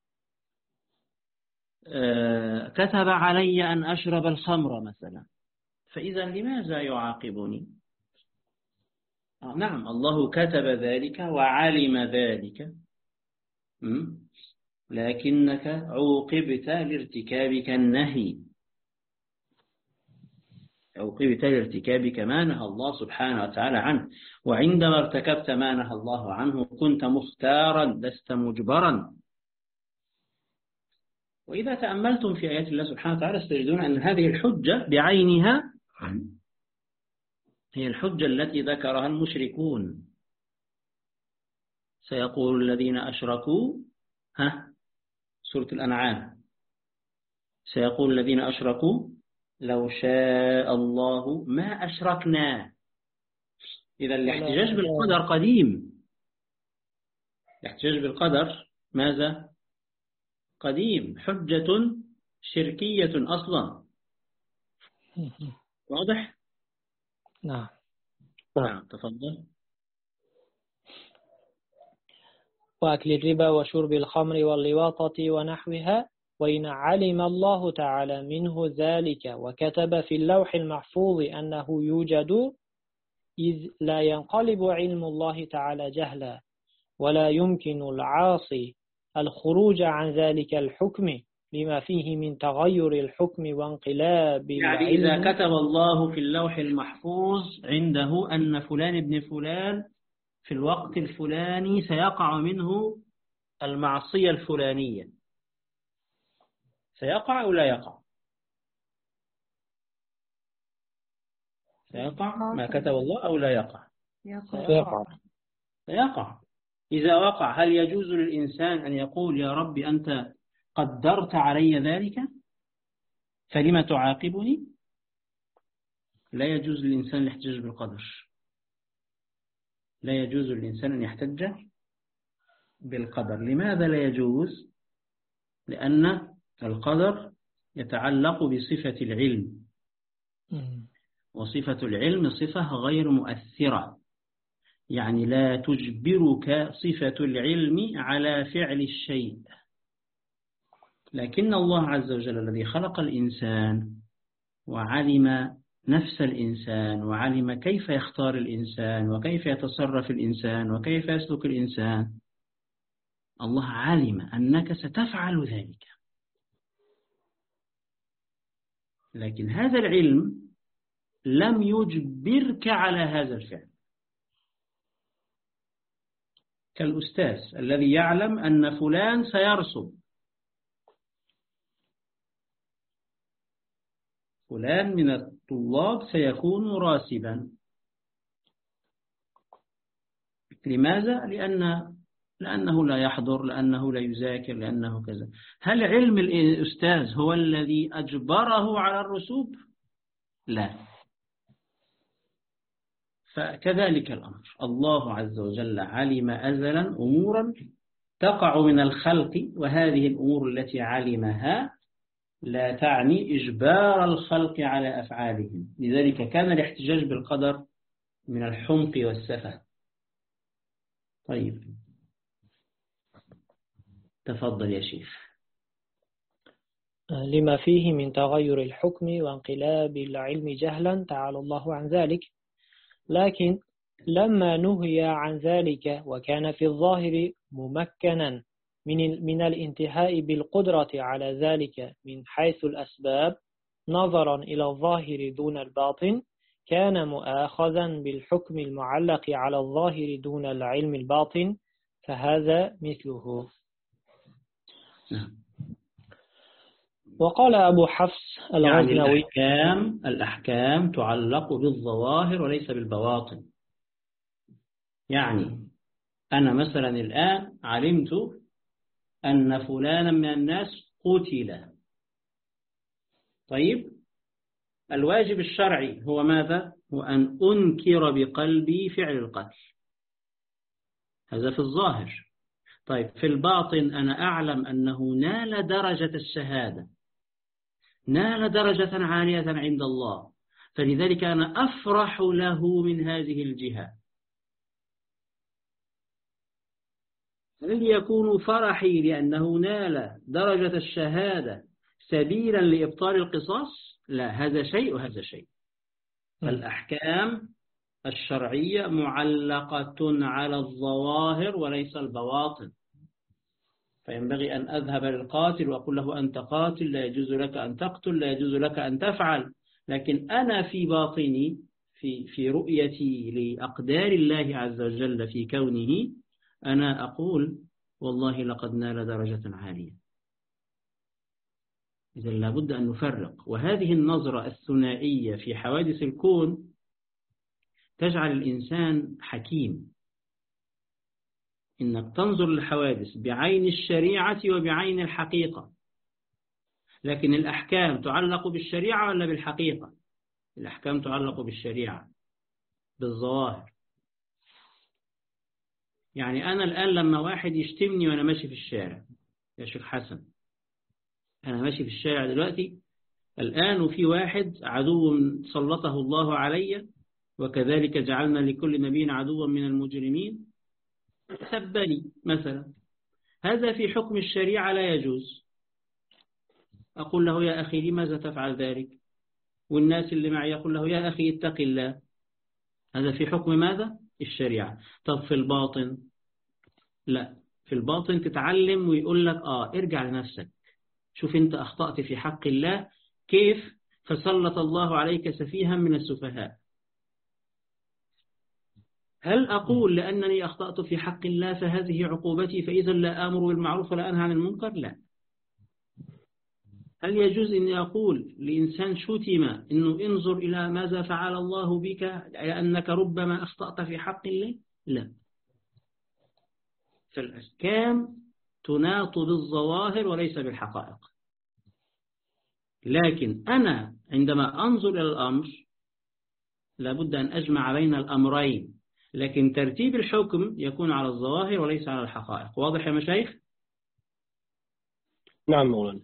كتب علي أن أشرب الخمر مثلا، فإذا لماذا يعاقبني؟ نعم، الله كتب ذلك وعلم ذلك، لكنك عوقبت لارتكابك النهي، عوقبت لارتكابك ما نهى الله سبحانه وتعالى عنه. وعندما ارتكبت ما نهى الله عنه كنت مختارا لست مجبرا. وإذا تأملتم في آيات الله سبحانه وتعالى ستجدون أن هذه الحجة بعينها هي الحجة التي ذكرها المشركون. سيقول الذين أشركوا، سورة الأنعام، سيقول الذين أشركوا لو شاء الله ما أشركنا. إذا الاحتجاج بالقدر قديم. الاحتجاج بالقدر ماذا؟ قديم، حجة شركية أصلا. واضح؟ نعم. تفضل. وأكل الربا وشرب الخمر واللواطة ونحوها، وإن علم الله تعالى منه ذلك وكتب في اللوح المحفوظ أنه يوجد، إذ لا ينقلب علم الله تعالى جهلا، ولا يمكن العاصي الخروج عن ذلك الحكم لما فيه من تغير الحكم وانقلاب يعني إذا كتب الله في اللوح المحفوظ عنده أن فلان ابن فلان في الوقت الفلاني سيقع منه المعصية الفلانية، سيقع أو لا يقع؟ سيقع ما كتب الله أو لا يقع؟ سيقع. إذا وقع هل يجوز للإنسان أن يقول يا رب أنت قدرت علي ذلك فلما تعاقبني؟ لا يجوز للإنسان الاحتجاج بالقدر. لا يجوز للإنسان أن يحتج بالقدر. لماذا لا يجوز؟ لأن القدر يتعلق بصفة العلم، وصفة العلم صفة غير مؤثرة، يعني لا تجبرك صفة العلم على فعل الشيء. لكن الله عز وجل الذي خلق الإنسان وعلم نفس الإنسان وعلم كيف يختار الإنسان وكيف يتصرف الإنسان وكيف يسلك الإنسان، الله علم أنك ستفعل ذلك، لكن هذا العلم لم يجبرك على هذا الفعل. كالأستاذ الذي يعلم أن فلان سيرسب، فلان من الطلاب سيكون راسبا. لماذا؟ لأنه لا يحضر، لأنه لا يذاكر، لأنه كذا. هل علم الأستاذ هو الذي أجبره على الرسوب؟ لا. فكذلك الأمر، الله عز وجل علم أزلا أمورا تقع من الخلق، وهذه الأمور التي علمها لا تعني إجبار الخلق على أفعالهم. لذلك كان الاحتجاج بالقدر من الحمق والسفه. طيب، تفضل يا شيخ. لما فيه من تغير الحكم وانقلاب العلم جهلا تعالى الله عن ذلك. لكن لما نهي عن ذلك وكان في الظاهر ممكنا من الانتهاء بالقدرة على ذلك من حيث الأسباب نظرا إلى الظاهر دون الباطن، كان مؤاخذا بالحكم المعلق على الظاهر دون العلم الباطن فهذا مثله. وقال أبو حفص الغزنوي يعني الأحكام تعلق بالظواهر وليس بالبواطن. يعني أنا مثلا الآن علمت أن فلانا من الناس قتل، طيب الواجب الشرعي هو ماذا؟ هو أن أنكر بقلبي فعل القتل، هذا في الظاهر. طيب في الباطن أنا أعلم أنه نال درجة الشهادة، نال درجة عالية عند الله، فلذلك أنا أفرح له من هذه الجهة. هل يكون فرحي لأنه نال درجة الشهادة سبيلا لإبطال القصاص؟ لا، هذا شيء وهذا شيء. الأحكام الشرعية معلقة على الظواهر وليس البواطن. فينبغي أن أذهب للقاتل وأقول له أنت قاتل، لا يجوز لك أن تقتل، لا يجوز لك أن تفعل، لكن أنا في باطني في رؤيتي لأقدار الله عز وجل في كونه أنا أقول والله لقد نال درجة عالية. إذا لابد أن نفرق، وهذه النظرة الثنائية في حوادث الكون تجعل الإنسان حكيم. إنك تنظر للحوادث بعين الشريعة وبعين الحقيقة. لكن الأحكام تعلق بالشريعة ولا بالحقيقة؟ الأحكام تعلق بالشريعة، بالظواهر. يعني أنا الآن لما واحد يشتمني وأنا ماشي في الشارع، يا شيخ حسن أنا ماشي في الشارع دلوقتي الآن وفي واحد عدو سلطه الله علي، وكذلك جعلنا لكل نبي عدوا من المجرمين، سبني مثلا، هذا في حكم الشريعة لا يجوز. أقول له يا أخي لماذا تفعل ذلك؟ والناس اللي معي يقول له يا أخي اتق الله، هذا في حكم ماذا؟ الشريعة. طب في الباطن لا، في الباطن تتعلم ويقول لك ارجع لنفسك، شوف انت أخطأت في حق الله كيف، فسلط الله عليك سفيها من السفهاء. هل أقول لأنني أخطأت في حق الله فهذه عقوبتي فإذا لا آمر بالمعروف ولا أنهى عن المنكر؟ لا. هل يجوز أن أقول لإنسان شتم إنه انظر إلى ماذا فعل الله بك لأنك ربما أخطأت في حق الله؟ لا. فالأحكام تناط بالظواهر وليس بالحقائق. لكن أنا عندما أنظر إلى الأمر لابد أن أجمع بين الأمرين، لكن ترتيب الحكم يكون على الظواهر وليس على الحقائق. واضح يا مشايخ؟ نعم مولانا.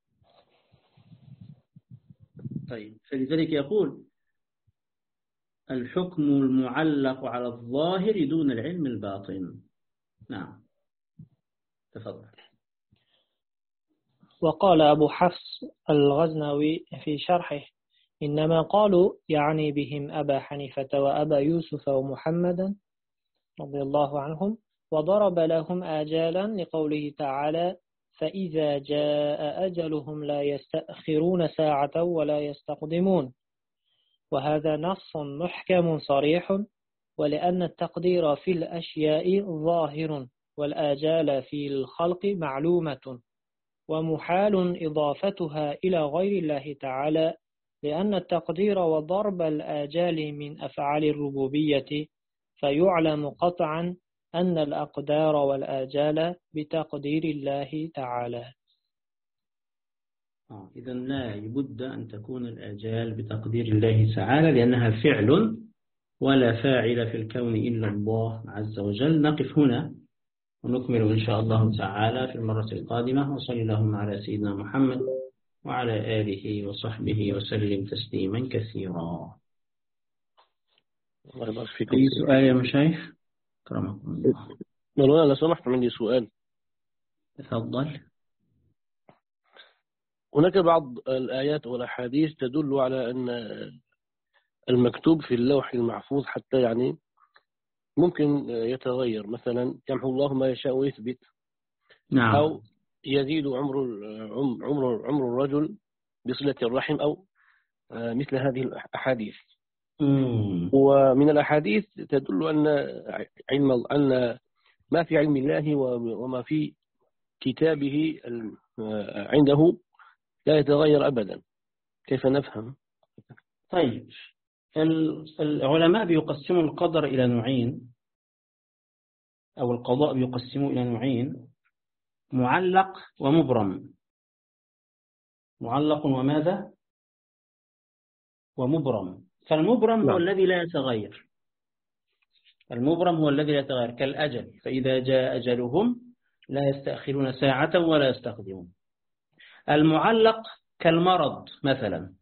طيب فلذلك يقول الحكم المعلق على الظاهر دون العلم الباطن. نعم تفضل. وقال أبو حفص الغزنوي في شرحه إنما قالوا يعني بهم أبا حنيفة وأبا يوسف ومحمدا رضي الله عنهم، وضرب لهم آجالا لقوله تعالى فإذا جاء أجلهم لا يستأخرون ساعة ولا يستقدمون. وهذا نص محكم صريح، ولأن التقدير في الأشياء ظاهر والآجال في الخلق معلومة، ومحال إضافتها إلى غير الله تعالى، لأن التقدير وضرب الآجال من أفعال الربوبية، فيعلم قطعا أن الأقدار والآجال بتقدير الله تعالى. إذا لا بد أن تكون الآجال بتقدير الله تعالى، لأنها فعل ولا فاعل في الكون إلا الله عز وجل. نقف هنا ونكمل إن شاء الله تعالى في المرة القادمة. وصلى اللهم على سيدنا محمد وعلى آله وصحبه وسلم تسليما كثيرا. الله يبارك فيكم. أي سؤال يا مشايخ؟ كرمكم الله. مولانا لو سمحت عندي سؤال. تفضل. هناك بعض الآيات والأحاديث تدل على أن المكتوب في اللوح المحفوظ حتى يعني ممكن يتغير، مثلا يمحو الله ما يشاء ويثبت. نعم. أو يزيد عمر الرجل بصلة الرحم، أو مثل هذه الأحاديث. ومن الأحاديث تدل أن ما في علم الله وما في كتابه عنده لا يتغير أبدا. كيف نفهم؟ طيب، العلماء بيقسموا القدر إلى نوعين، أو القضاء بيقسموا إلى نوعين: معلق ومبرم. معلق وماذا؟ ومبرم. فالمبرم هو الذي لا يتغير. المبرم هو الذي لا يتغير كالأجل، فإذا جاء أجلهم لا يستأخرون ساعة ولا يستقدمون. المعلق كالمرض مثلا،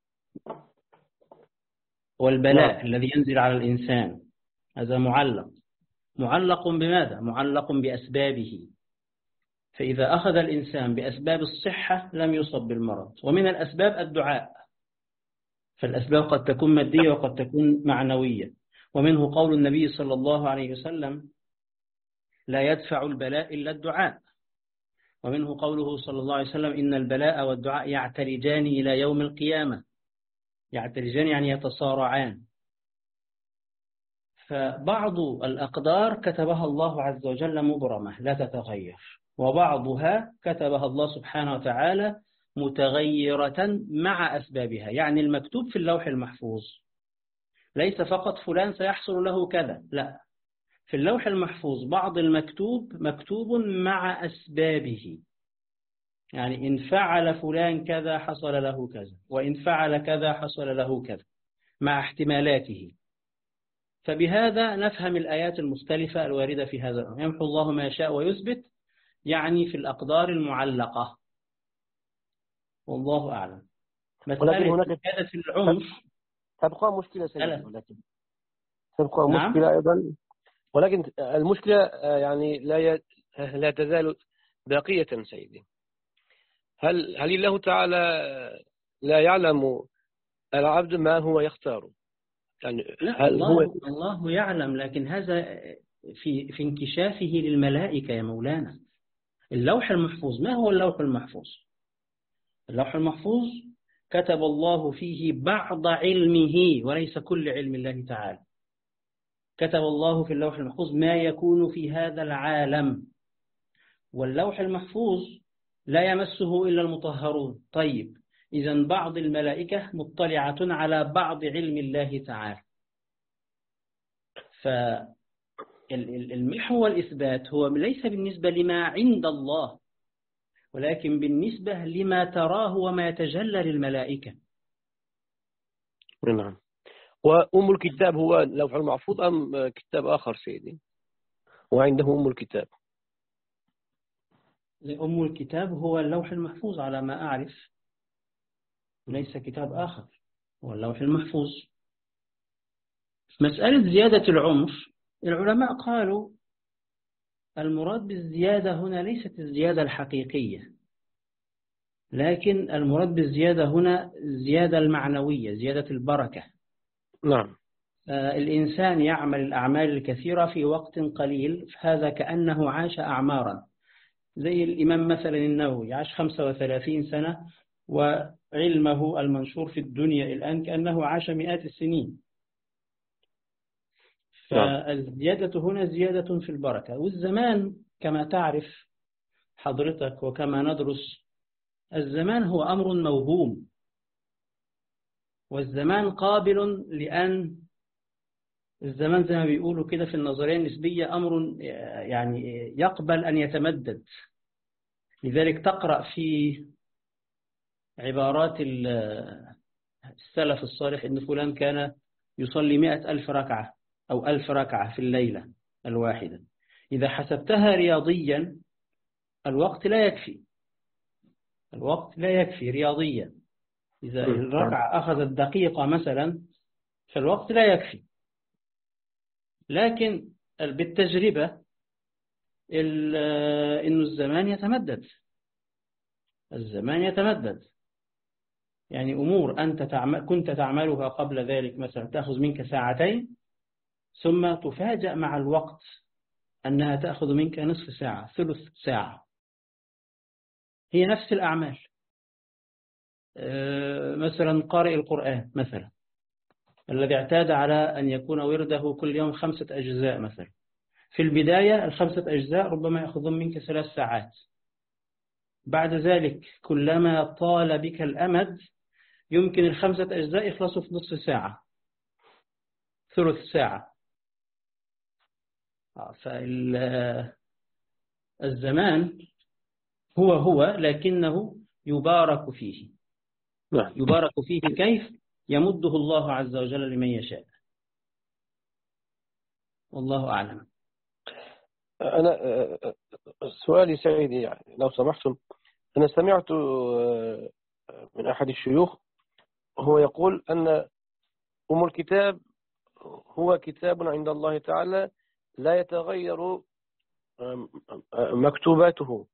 والبلاء الذي ينزل على الإنسان، هذا معلق. معلق بماذا؟ معلق بأسبابه، فإذا أخذ الإنسان بأسباب الصحة لم يصب بالمرض. ومن الأسباب الدعاء، فالأسباب قد تكون مادية وقد تكون معنوية. ومنه قول النبي صلى الله عليه وسلم: لا يدفع البلاء إلا الدعاء. ومنه قوله صلى الله عليه وسلم: إن البلاء والدعاء يعترجان إلى يوم القيامة. يعترجان يعني يتصارعان. فبعض الأقدار كتبها الله عز وجل مبرمة لا تتغير، وبعضها كتبها الله سبحانه وتعالى متغيرة مع أسبابها. يعني المكتوب في اللوح المحفوظ ليس فقط فلان سيحصل له كذا، لا، في اللوح المحفوظ بعض المكتوب مكتوب مع أسبابه. يعني إن فعل فلان كذا حصل له كذا، وإن فعل كذا حصل له كذا، مع احتمالاته. فبهذا نفهم الآيات المختلفة الواردة في هذا الأمر. يمحو الله ما يشاء ويثبت، يعني في الأقدار المعلقة. والله أعلم. ولكن هناك زيادة العمر تبقى مشكلة سيدي، ولكن تبقى نعم؟ مشكلة أيضا، ولكن المشكلة يعني لا تزال باقية سيدي. هل الله تعالى لا يعلم العبد ما هو يختار؟ يعني لا، الله يعلم، لكن هذا في انكشافه للملائكة يا مولانا. اللوح المحفوظ، ما هو اللوح المحفوظ؟ اللوح المحفوظ كتب الله فيه بعض علمه وليس كل علم الله تعالى. كتب الله في اللوح المحفوظ ما يكون في هذا العالم، واللوح المحفوظ لا يمسه إلا المطهرون. طيب، إذن بعض الملائكة مطلعة على بعض علم الله تعالى. فالمحور الإثبات هو ليس بالنسبة لما عند الله، ولكن بالنسبة لما تراه وما يتجلى للملائكة. نعم. وأم الكتاب هو اللوح المحفوظ أم كتاب آخر سيدي؟ وعنده أم الكتاب. أم الكتاب هو اللوح المحفوظ على ما أعرف، ليس كتاب آخر، هو اللوح المحفوظ. مسألة زيادة العمر، العلماء قالوا المراد بالزيادة هنا ليست الزيادة الحقيقية، لكن المراد بالزيادة هنا الزيادة المعنوية، زيادة البركة. نعم. الإنسان يعمل الأعمال الكثيرة في وقت قليل، هذا كأنه عاش أعمارا. زي الإمام مثلا النووي عاش 35 سنة، وعلمه المنشور في الدنيا الآن كأنه عاش مئات السنين. فالزيادة هنا زيادة في البركة. والزمان كما تعرف حضرتك وكما ندرس، الزمان هو أمر موهوم، والزمان قابل لأن الزمان زي ما بيقولوا كده في النظرية النسبية أمر يعني يقبل أن يتمدد. لذلك تقرأ في عبارات السلف الصالح إن فلان كان يصلي 100,000 ركعة أو 1000 ركعة في الليلة الواحدة. إذا حسبتها رياضيا الوقت لا يكفي، الوقت لا يكفي رياضيا. إذا الركعة أخذت دقيقة مثلا فالوقت لا يكفي. لكن بالتجربة إنه الزمان يتمدد، الزمان يتمدد. يعني أمور أنت كنت تعملها قبل ذلك مثلا تأخذ منك ساعتين، ثم تفاجأ مع الوقت أنها تأخذ منك نصف ساعة، ثلث ساعة. هي نفس الأعمال. مثلا قارئ القرآن مثلا الذي اعتاد على أن يكون ورده كل يوم 5 أجزاء مثلا، في البداية ال5 أجزاء ربما يأخذون منك 3 ساعات، بعد ذلك كلما طال بك الأمد يمكن ال5 أجزاء يخلصوا في نصف ساعة، ثلث ساعة. فالزمان هو لكنه يبارك فيه. يبارك فيه كيف؟ يمده الله عز وجل لمن يشاء. والله أعلم. أنا سؤالي سيدي يعني لو سمحتم، أنا سمعت من أحد الشيوخ هو يقول أن أم الكتاب هو كتاب عند الله تعالى لا يتغير مكتوباته،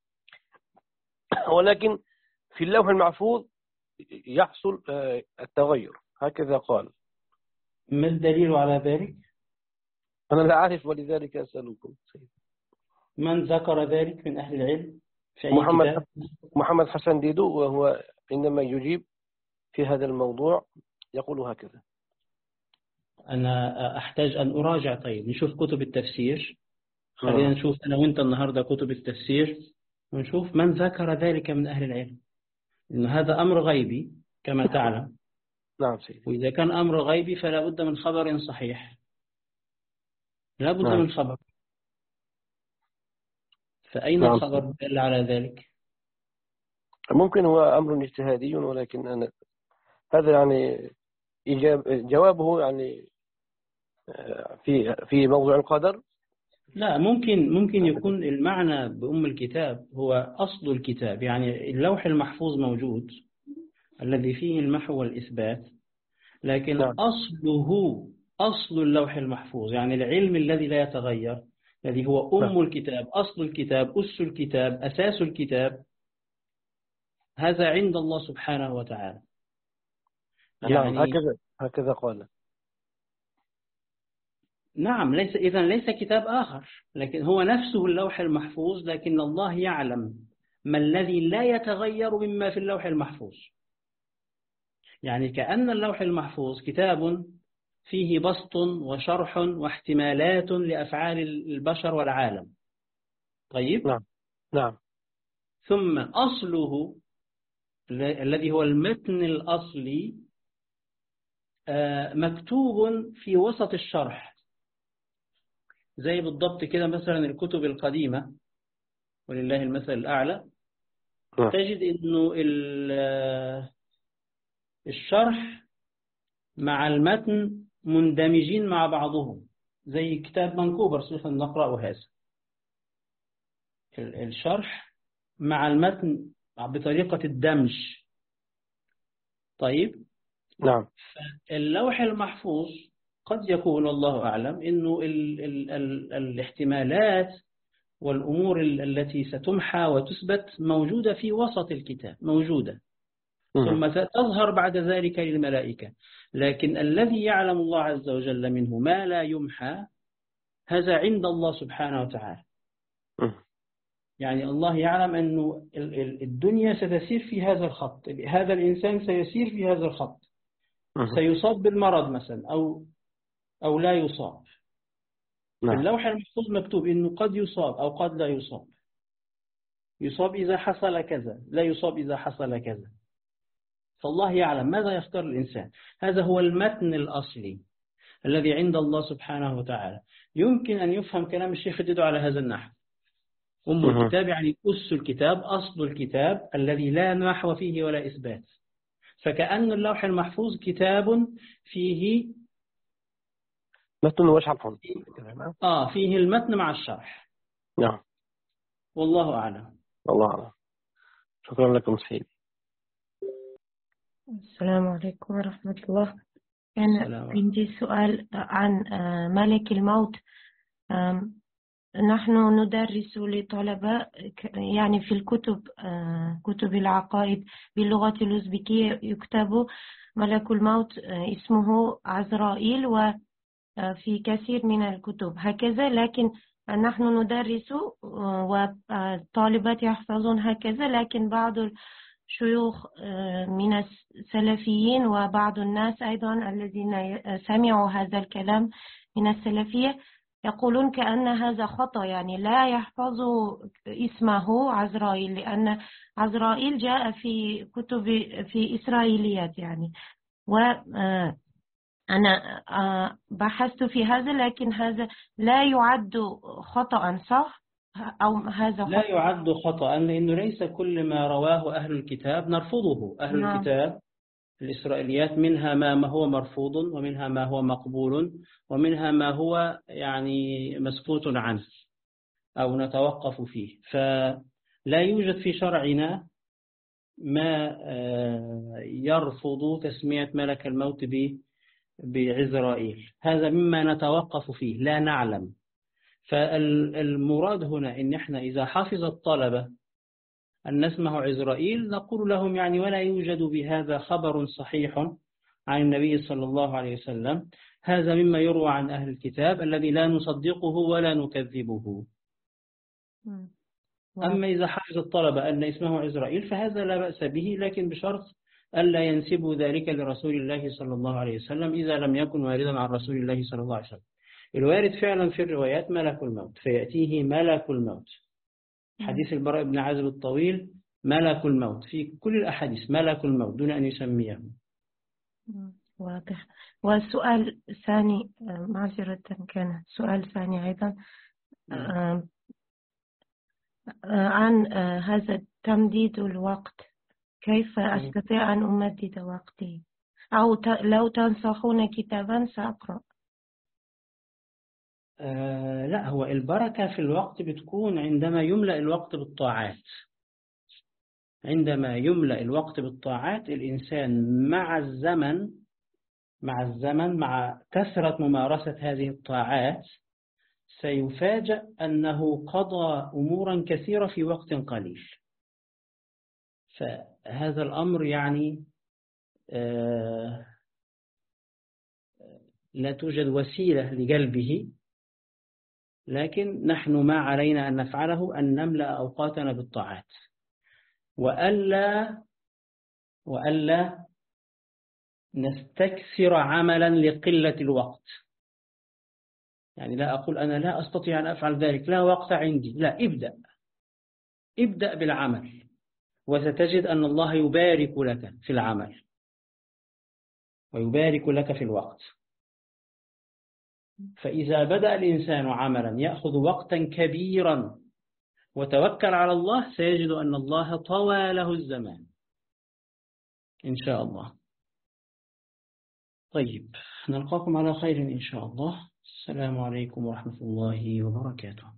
ولكن في اللوح المحفوظ يحصل التغير، هكذا قال. ما الدليل على ذلك؟ أنا لا أعرف ولذلك أسألكم. من ذكر ذلك من أهل العلم في أي كتاب؟ محمد حسن ديدو، وهو عندما يجيب في هذا الموضوع يقول هكذا. أنا أحتاج أن أراجع. طيب نشوف كتب التفسير، خلينا نشوف أنا وإنت النهاردة كتب التفسير ونشوف من ذكر ذلك من أهل العلم، إن هذا أمر غيبي كما تعلم. نعم سيدي. وإذا كان أمر غيبي فلا بد من خبر صحيح، لا بد من خبر. فأين الخبر دل على ذلك؟ ممكن هو أمر اجتهادي، ولكن أنا هذا يعني جوابه يعني في موضوع القدر. لا، ممكن يكون المعنى بأم الكتاب هو أصل الكتاب، يعني اللوح المحفوظ موجود الذي فيه المحو والإثبات، لكن أصل اللوح المحفوظ يعني العلم الذي لا يتغير، الذي هو أم الكتاب، أصل الكتاب، أس الكتاب، أساس الكتاب، هذا عند الله سبحانه وتعالى. يعني هكذا قال. نعم، ليس كتاب آخر، لكن هو نفسه اللوح المحفوظ، لكن الله يعلم ما الذي لا يتغير مما في اللوح المحفوظ. يعني كأن اللوح المحفوظ كتاب فيه بسط وشرح واحتمالات لأفعال البشر والعالم. طيب؟ نعم. ثم أصله الذي هو المتن الأصلي مكتوب في وسط الشرح، زي بالضبط كده مثلا الكتب القديمة ولله المثل الأعلى، تجد أنه الشرح مع المتن مندمجين مع بعضهم، زي كتاب منكوبر سوف نقرأه هذا، الشرح مع المتن بطريقة الدمج. طيب؟ نعم. اللوح المحفوظ قد يكون والله أعلم أنه الاحتمالات والأمور التي ستمحى وتثبت موجودة في وسط الكتاب، موجودة، ثم تظهر بعد ذلك للملائكة. لكن الذي يعلم الله عز وجل منه ما لا يمحى هذا عند الله سبحانه وتعالى. يعني الله يعلم أنه الدنيا ستسير في هذا الخط، هذا الإنسان سيسير في هذا الخط، سيصاب بالمرض مثلا أو لا يصاب. في اللوح المحفوظ مكتوب أنه قد يصاب أو قد لا يصاب، يصاب إذا حصل كذا، لا يصاب إذا حصل كذا. فالله يعلم ماذا يختار الإنسان. هذا هو المتن الأصلي الذي عند الله سبحانه وتعالى. يمكن أن يفهم كلام الشيخ جدو على هذا النحو. أم الكتاب يعني أس الكتاب، أصل الكتاب الذي لا نحو فيه ولا إثبات. فكأن اللوح المحفوظ كتاب فيه متن وشرح. فيه المتن مع الشرح. نعم. والله أعلم. والله أعلم. شكرا لكم سيدي. السلام عليكم ورحمة الله. أنا عندي سؤال عن ملك الموت. نحن ندرس لطلبة يعني في الكتب كتب العقائد باللغة الأوزبكية يكتب ملك الموت اسمه عزرائيل، وفي كثير من الكتب هكذا، لكن نحن ندرس والطالبات يحفظون هكذا، لكن بعض شيوخ من السلفيين وبعض الناس أيضا الذين سمعوا هذا الكلام من السلفية يقولون كأن هذا خطأ، يعني لا يحفظوا اسمه عزرائيل، لأن عزرائيل جاء في كتب في إسرائيليات يعني. وأنا بحثت في هذا، لكن هذا لا يعد خطأ، صح؟ أو هذا خطأ؟ لا يعد خطأ، لأنه ليس كل ما رواه أهل الكتاب نرفضه. أهل الكتاب الإسرائيليات منها ما هو مرفوض، ومنها ما هو مقبول، ومنها ما هو يعني مسكوت عنه أو نتوقف فيه. فلا يوجد في شرعنا ما يرفض تسمية ملك الموت بعزرائيل. هذا مما نتوقف فيه، لا نعلم. فالمراد هنا إن إحنا إذا حفظ الطلبة أن نسمه عزرائيل نقول لهم يعني ولا يوجد بهذا خبر صحيح عن النبي صلى الله عليه وسلم. هذا مما يروى عن أهل الكتاب الذي لا نصدقه ولا نكذبه. أما إذا حفظ الطلبة أن اسمه عزرائيل فهذا لا بأس به، لكن بشرط ألا ينسبوا ذلك لرسول الله صلى الله عليه وسلم إذا لم يكن واردا عن رسول الله صلى الله عليه وسلم. الوارد فعلا في الروايات ملك الموت، فيأتيه ملك الموت. حديث البراء بن عازب الطويل ملك الموت، في كل الأحاديث ملك الموت دون أن يسميه. واضح. والسؤال الثاني معذرة، كان سؤال ثاني أيضا عن هذا تمديد الوقت. كيف أستطيع أن أمدد وقتي؟ أو لو تنصحون كتابا سأقرأ. لا، هو البركة في الوقت بتكون عندما يملأ الوقت بالطاعات. عندما يملأ الوقت بالطاعات الإنسان مع الزمن مع كثرة ممارسة هذه الطاعات سيفاجأ أنه قضى أمورا كثيرة في وقت قليل. فهذا الأمر يعني لا توجد وسيلة لجلبه، لكن نحن ما علينا أن نفعله أن نملأ أوقاتنا بالطاعات، وألا نستكثر عملا لقلة الوقت. يعني لا أقول أنا لا أستطيع أن أفعل ذلك، لا وقت عندي. لا، ابدأ بالعمل، وستجد أن الله يبارك لك في العمل ويبارك لك في الوقت. فإذا بدأ الإنسان عملا يأخذ وقتا كبيرا وتوكل على الله سيجد أن الله طوى له الزمان إن شاء الله. طيب، نلقاكم على خير إن شاء الله. السلام عليكم ورحمة الله وبركاته.